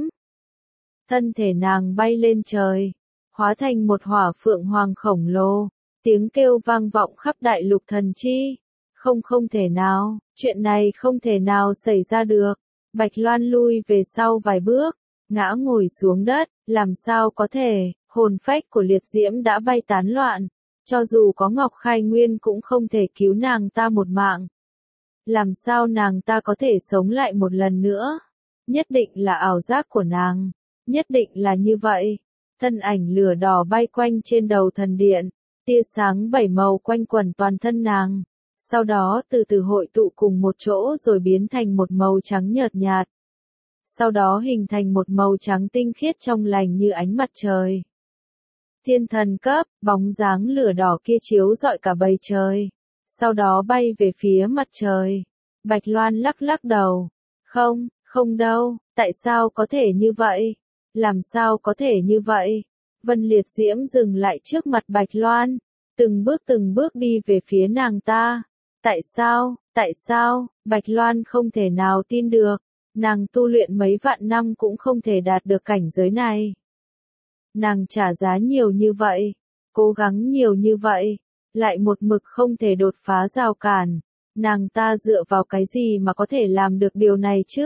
Thân thể nàng bay lên trời, hóa thành một hỏa phượng hoàng khổng lồ. Tiếng kêu vang vọng khắp đại lục thần chi. Không không thể nào, chuyện này không thể nào xảy ra được. Bạch Loan lui về sau vài bước, ngã ngồi xuống đất, làm sao có thể, hồn phách của Liệt Diễm đã bay tán loạn. Cho dù có Ngọc Khai Nguyên cũng không thể cứu nàng ta một mạng. Làm sao nàng ta có thể sống lại một lần nữa? Nhất định là ảo giác của nàng. Nhất định là như vậy. Thân ảnh lửa đỏ bay quanh trên đầu thần điện. Tia sáng bảy màu quanh quẩn toàn thân nàng. Sau đó từ từ hội tụ cùng một chỗ rồi biến thành một màu trắng nhợt nhạt. Sau đó hình thành một màu trắng tinh khiết trong lành như ánh mặt trời. Thiên thần cấp, bóng dáng lửa đỏ kia chiếu rọi cả bầu trời. Sau đó bay về phía mặt trời. Bạch Loan lắc lắc đầu. Không, không đâu, tại sao có thể như vậy? Làm sao có thể như vậy? Vân Liệt Diễm dừng lại trước mặt Bạch Loan. Từng bước từng bước đi về phía nàng ta. Tại sao, tại sao, Bạch Loan không thể nào tin được. Nàng tu luyện mấy vạn năm cũng không thể đạt được cảnh giới này. Nàng trả giá nhiều như vậy, cố gắng nhiều như vậy, lại một mực không thể đột phá rào cản. Nàng ta dựa vào cái gì mà có thể làm được điều này chứ?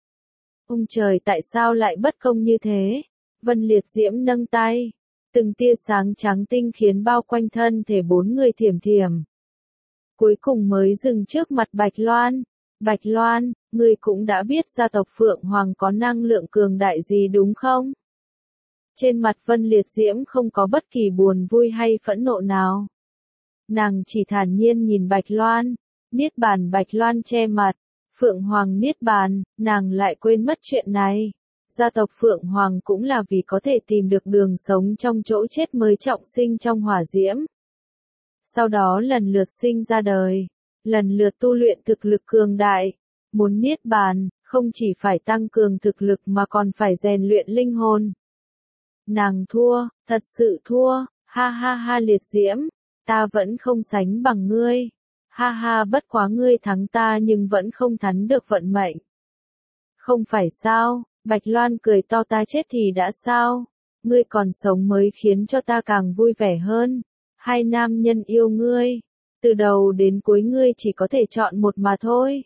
Ông trời tại sao lại bất công như thế? Vân Liệt Diễm nâng tay. Từng tia sáng trắng tinh khiến bao quanh thân thể bốn người thiểm thiểm. Cuối cùng mới dừng trước mặt Bạch Loan. Bạch Loan, ngươi cũng đã biết gia tộc Phượng Hoàng có năng lượng cường đại gì đúng không? Trên mặt Vân Liệt Diễm không có bất kỳ buồn vui hay phẫn nộ nào. Nàng chỉ thản nhiên nhìn Bạch Loan, Niết Bàn Bạch Loan che mặt, Phượng Hoàng Niết Bàn, nàng lại quên mất chuyện này. Gia tộc Phượng Hoàng cũng là vì có thể tìm được đường sống trong chỗ chết mới trọng sinh trong hỏa diễm. Sau đó lần lượt sinh ra đời, lần lượt tu luyện thực lực cường đại. Muốn Niết Bàn, không chỉ phải tăng cường thực lực mà còn phải rèn luyện linh hồn. Nàng thua, thật sự thua, ha ha ha Liệt Diễm, ta vẫn không sánh bằng ngươi. Ha ha bất quá ngươi thắng ta nhưng vẫn không thắng được vận mệnh. Không phải sao, Bạch Loan cười to ta chết thì đã sao, ngươi còn sống mới khiến cho ta càng vui vẻ hơn. Hai nam nhân yêu ngươi, từ đầu đến cuối ngươi chỉ có thể chọn một mà thôi.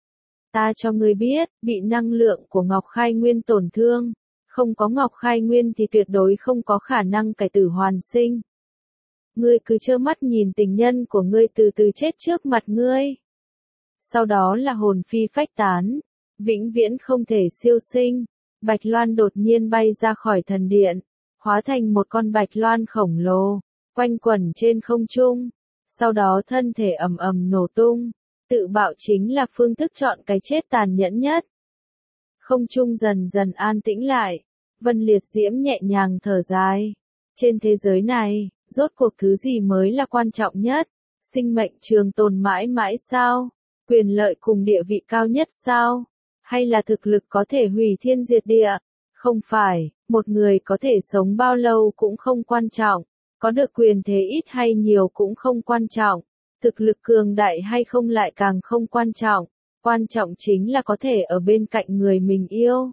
Ta cho ngươi biết, bị năng lượng của Ngọc Khai Nguyên tổn thương, không có Ngọc Khai Nguyên thì tuyệt đối không có khả năng cải tử hoàn sinh. Ngươi cứ trơ mắt nhìn tình nhân của ngươi từ từ chết trước mặt ngươi. Sau đó là hồn phi phách tán, vĩnh viễn không thể siêu sinh. Bạch Loan đột nhiên bay ra khỏi thần điện, hóa thành một con Bạch Loan khổng lồ, quanh quẩn trên không trung. Sau đó thân thể ầm ầm nổ tung, tự bạo chính là phương thức chọn cái chết tàn nhẫn nhất. Không trung dần dần an tĩnh lại, Vân Liệt Diễm nhẹ nhàng thở dài. Trên thế giới này, rốt cuộc thứ gì mới là quan trọng nhất? Sinh mệnh trường tồn mãi mãi sao? Quyền lợi cùng địa vị cao nhất sao? Hay là thực lực có thể hủy thiên diệt địa? Không phải, một người có thể sống bao lâu cũng không quan trọng, có được quyền thế ít hay nhiều cũng không quan trọng, thực lực cường đại hay không lại càng không quan trọng, quan trọng chính là có thể ở bên cạnh người mình yêu.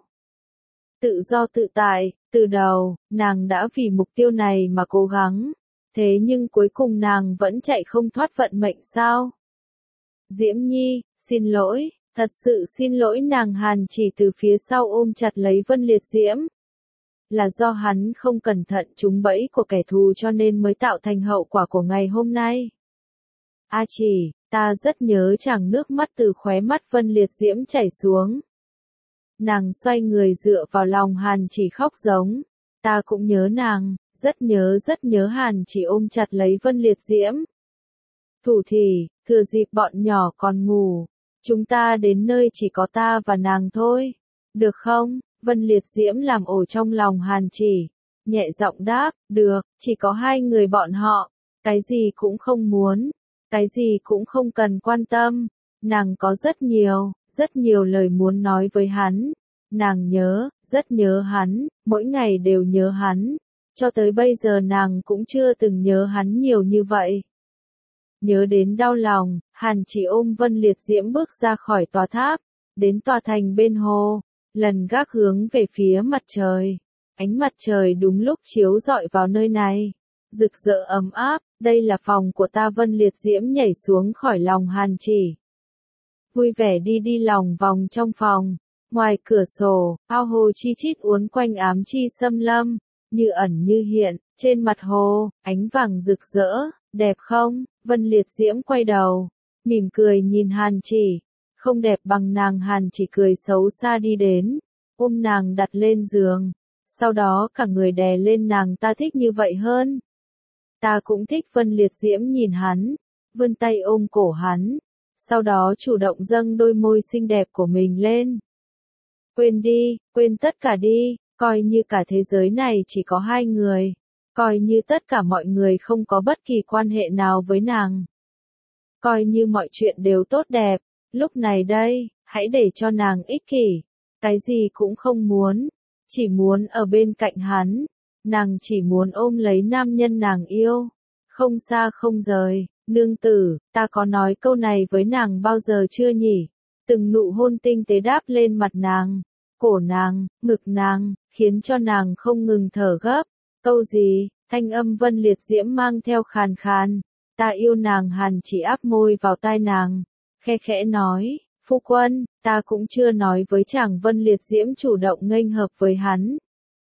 Tự do tự tại, từ đầu, nàng đã vì mục tiêu này mà cố gắng, thế nhưng cuối cùng nàng vẫn chạy không thoát vận mệnh sao? Diễm Nhi, xin lỗi, thật sự xin lỗi nàng Hàn chỉ từ phía sau ôm chặt lấy Vân Liệt Diễm. Là do hắn không cẩn thận trúng bẫy của kẻ thù cho nên mới tạo thành hậu quả của ngày hôm nay. A chỉ, ta rất nhớ chàng nước mắt từ khóe mắt Vân Liệt Diễm chảy xuống. Nàng xoay người dựa vào lòng Hàn chỉ khóc giống. Ta cũng nhớ nàng, rất nhớ rất nhớ Hàn chỉ ôm chặt lấy Vân Liệt Diễm. Thủ thì, thừa dịp bọn nhỏ còn ngủ, chúng ta đến nơi chỉ có ta và nàng thôi. Được không? Vân Liệt Diễm làm ổ trong lòng Hàn chỉ. Nhẹ giọng đáp, được, chỉ có hai người bọn họ. Cái gì cũng không muốn. Cái gì cũng không cần quan tâm. Nàng có rất nhiều, rất nhiều lời muốn nói với hắn. Nàng nhớ, rất nhớ hắn, mỗi ngày đều nhớ hắn. Cho tới bây giờ nàng cũng chưa từng nhớ hắn nhiều như vậy. Nhớ đến đau lòng, Hàn chỉ ôm Vân Liệt Diễm bước ra khỏi tòa tháp, đến tòa thành bên hồ, lần gác hướng về phía mặt trời. Ánh mặt trời đúng lúc chiếu rọi vào nơi này, rực rỡ ấm áp, đây là phòng của ta. Vân Liệt Diễm nhảy xuống khỏi lòng Hàn chỉ. Vui vẻ đi đi lòng vòng trong phòng, ngoài cửa sổ, ao hồ chi chít uốn quanh ám chi xâm lâm, như ẩn như hiện, trên mặt hồ, ánh vàng rực rỡ, đẹp không? Vân Liệt Diễm quay đầu, mỉm cười nhìn Hàn chỉ, không đẹp bằng nàng. Hàn chỉ cười xấu xa đi đến, ôm nàng đặt lên giường, sau đó cả người đè lên nàng. Ta thích như vậy hơn. Ta cũng thích. Vân Liệt Diễm nhìn hắn, vươn tay ôm cổ hắn, sau đó chủ động dâng đôi môi xinh đẹp của mình lên. Quên đi, quên tất cả đi, coi như cả thế giới này chỉ có hai người, coi như tất cả mọi người không có bất kỳ quan hệ nào với nàng. Coi như mọi chuyện đều tốt đẹp, lúc này đây, hãy để cho nàng ích kỷ, cái gì cũng không muốn, chỉ muốn ở bên cạnh hắn, nàng chỉ muốn ôm lấy nam nhân nàng yêu, không xa không rời. Nương tử, ta có nói câu này với nàng bao giờ chưa nhỉ? Từng nụ hôn tinh tế đáp lên mặt nàng, cổ nàng, ngực nàng, khiến cho nàng không ngừng thở gấp. Câu gì? Thanh âm Vân Liệt Diễm mang theo khàn khàn. Ta yêu nàng. Hàn chỉ áp môi vào tai nàng, khe khẽ nói, phu quân, ta cũng chưa nói với chàng. Vân Liệt Diễm chủ động nghênh hợp với hắn.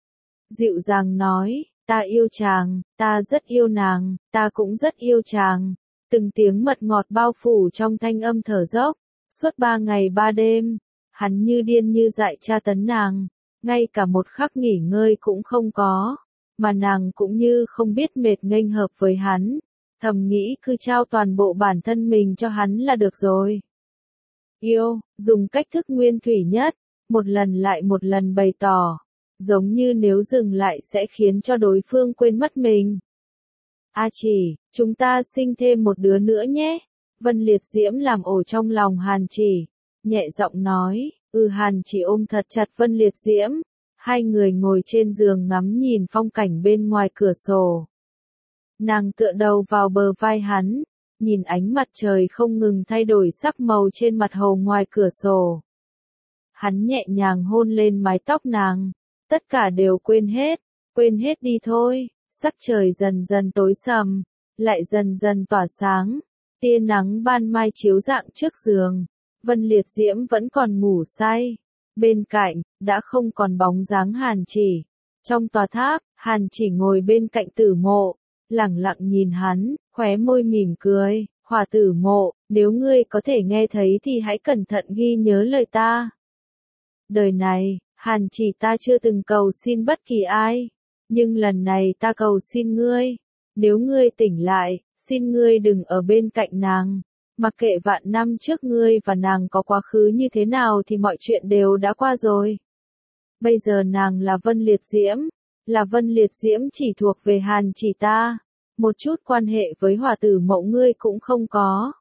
Dịu dàng nói, ta yêu chàng, ta rất yêu nàng, ta cũng rất yêu chàng. Từng tiếng mật ngọt bao phủ trong thanh âm thở dốc, Suốt ba ngày ba đêm, hắn như điên như dại tra tấn nàng, ngay cả một khắc nghỉ ngơi cũng không có, mà nàng cũng như không biết mệt nghênh hợp với hắn, thầm nghĩ cứ trao toàn bộ bản thân mình cho hắn là được rồi. Yêu, dùng cách thức nguyên thủy nhất, một lần lại một lần bày tỏ, giống như nếu dừng lại sẽ khiến cho đối phương quên mất mình. A Chỉ, chúng ta sinh thêm một đứa nữa nhé. Vân Liệt Diễm làm ổ trong lòng Hàn Chỉ, nhẹ giọng nói, ừ. Hàn Chỉ ôm thật chặt Vân Liệt Diễm, hai người ngồi trên giường ngắm nhìn phong cảnh bên ngoài cửa sổ. Nàng tựa đầu vào bờ vai hắn, nhìn ánh mặt trời không ngừng thay đổi sắc màu trên mặt hồ ngoài cửa sổ. Hắn nhẹ nhàng hôn lên mái tóc nàng, tất cả đều quên hết, quên hết đi thôi. Sắc trời dần dần tối sầm, lại dần dần tỏa sáng, tia nắng ban mai chiếu rạng trước giường. Vân Liệt Diễm vẫn còn ngủ say, bên cạnh đã không còn bóng dáng Hàn Chỉ. Trong tòa tháp, Hàn Chỉ ngồi bên cạnh Tử Mộ, lẳng lặng nhìn hắn, khóe môi mỉm cười. Hỏa Tử Mộ, nếu ngươi có thể nghe thấy thì hãy cẩn thận ghi nhớ lời ta. Đời này, Hàn Chỉ ta chưa từng cầu xin bất kỳ ai, nhưng lần này ta cầu xin ngươi, nếu ngươi tỉnh lại, xin ngươi đừng ở bên cạnh nàng. Mặc kệ vạn năm trước ngươi và nàng có quá khứ như thế nào thì mọi chuyện đều đã qua rồi. Bây giờ nàng là Vân Liệt Diễm, là Vân Liệt Diễm chỉ thuộc về Hàn Chỉ ta, một chút quan hệ với Hỏa Tử Mộ ngươi cũng không có.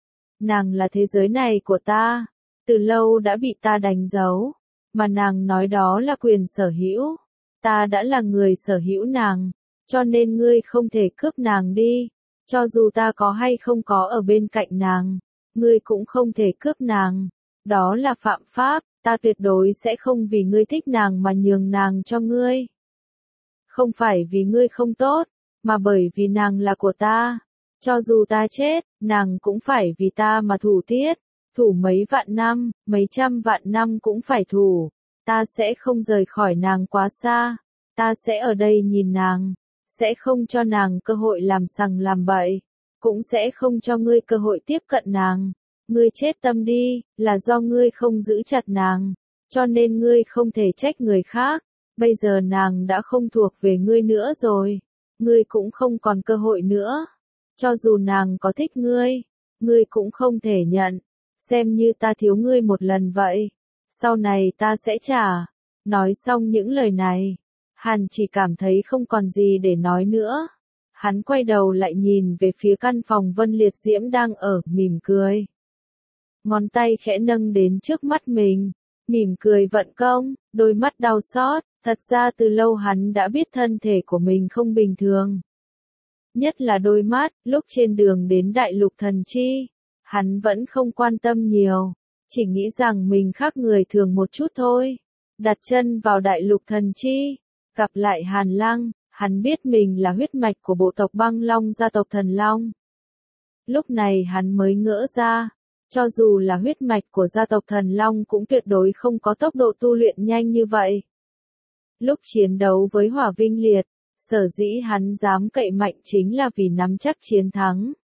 Nàng là thế giới này của ta, từ lâu đã bị ta đánh dấu, mà nàng nói đó là quyền sở hữu. Ta đã là người sở hữu nàng, cho nên ngươi không thể cướp nàng đi, cho dù ta có hay không có ở bên cạnh nàng, ngươi cũng không thể cướp nàng, đó là phạm pháp, ta tuyệt đối sẽ không vì ngươi thích nàng mà nhường nàng cho ngươi. Không phải vì ngươi không tốt, mà bởi vì nàng là của ta, cho dù ta chết, nàng cũng phải vì ta mà thủ tiết, thủ mấy vạn năm, mấy trăm vạn năm cũng phải thủ. Ta sẽ không rời khỏi nàng quá xa, ta sẽ ở đây nhìn nàng, sẽ không cho nàng cơ hội làm sằng làm bậy, cũng sẽ không cho ngươi cơ hội tiếp cận nàng. Ngươi chết tâm đi, là do ngươi không giữ chặt nàng, cho nên ngươi không thể trách người khác. Bây giờ nàng đã không thuộc về ngươi nữa rồi, ngươi cũng không còn cơ hội nữa. Cho dù nàng có thích ngươi, ngươi cũng không thể nhận, xem như ta thiếu ngươi một lần vậy. Sau này ta sẽ trả. Nói xong những lời này, Hàn Chỉ cảm thấy không còn gì để nói nữa. Hắn quay đầu lại nhìn về phía căn phòng Vân Liệt Diễm đang ở, mỉm cười. Ngón tay khẽ nâng đến trước mắt mình, mỉm cười vận công, đôi mắt đau xót. Thật ra từ lâu hắn đã biết thân thể của mình không bình thường. Nhất là đôi mắt, lúc trên đường đến Đại Lục Thần Chi, hắn vẫn không quan tâm nhiều. Chỉ nghĩ rằng mình khác người thường một chút thôi. Đặt chân vào Đại Lục Thần Chi, gặp lại Hàn Lăng, hắn biết mình là huyết mạch của bộ tộc Băng Long gia tộc Thần Long. Lúc này hắn mới ngỡ ra, cho dù là huyết mạch của gia tộc Thần Long cũng tuyệt đối không có tốc độ tu luyện nhanh như vậy. Lúc chiến đấu với Hỏa Vinh Liệt, sở dĩ hắn dám cậy mạnh chính là vì nắm chắc chiến thắng.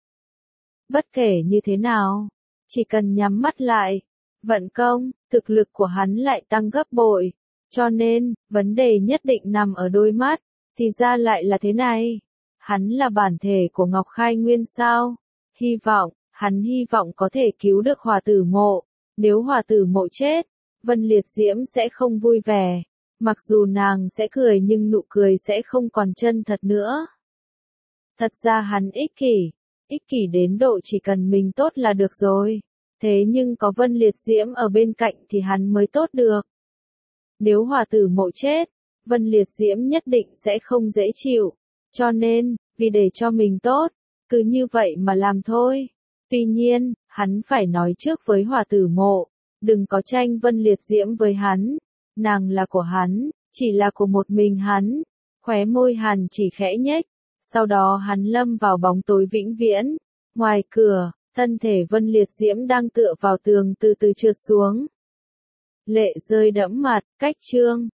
Bất kể như thế nào, chỉ cần nhắm mắt lại, vận công, thực lực của hắn lại tăng gấp bội. Cho nên, vấn đề nhất định nằm ở đôi mắt, thì ra lại là thế này. Hắn là bản thể của Ngọc Khai Nguyên sao? Hy vọng, hắn hy vọng có thể cứu được Hỏa Tử Mộ. Nếu Hỏa Tử Mộ chết, Vân Liệt Diễm sẽ không vui vẻ. Mặc dù nàng sẽ cười nhưng nụ cười sẽ không còn chân thật nữa. Thật ra hắn ích kỷ, ích kỷ đến độ chỉ cần mình tốt là được rồi. Thế nhưng có Vân Liệt Diễm ở bên cạnh thì hắn mới tốt được. Nếu Hỏa Tử Mộ chết, Vân Liệt Diễm nhất định sẽ không dễ chịu. Cho nên, vì để cho mình tốt, cứ như vậy mà làm thôi. Tuy nhiên, hắn phải nói trước với Hỏa Tử Mộ, đừng có tranh Vân Liệt Diễm với hắn. Nàng là của hắn, chỉ là của một mình hắn. Khóe môi Hàn Chỉ khẽ nhếch, sau đó hắn lâm vào bóng tối vĩnh viễn. Ngoài cửa, thân thể Vân Liệt Diễm đang tựa vào tường từ từ trượt xuống. Lệ rơi đẫm mặt, cách chương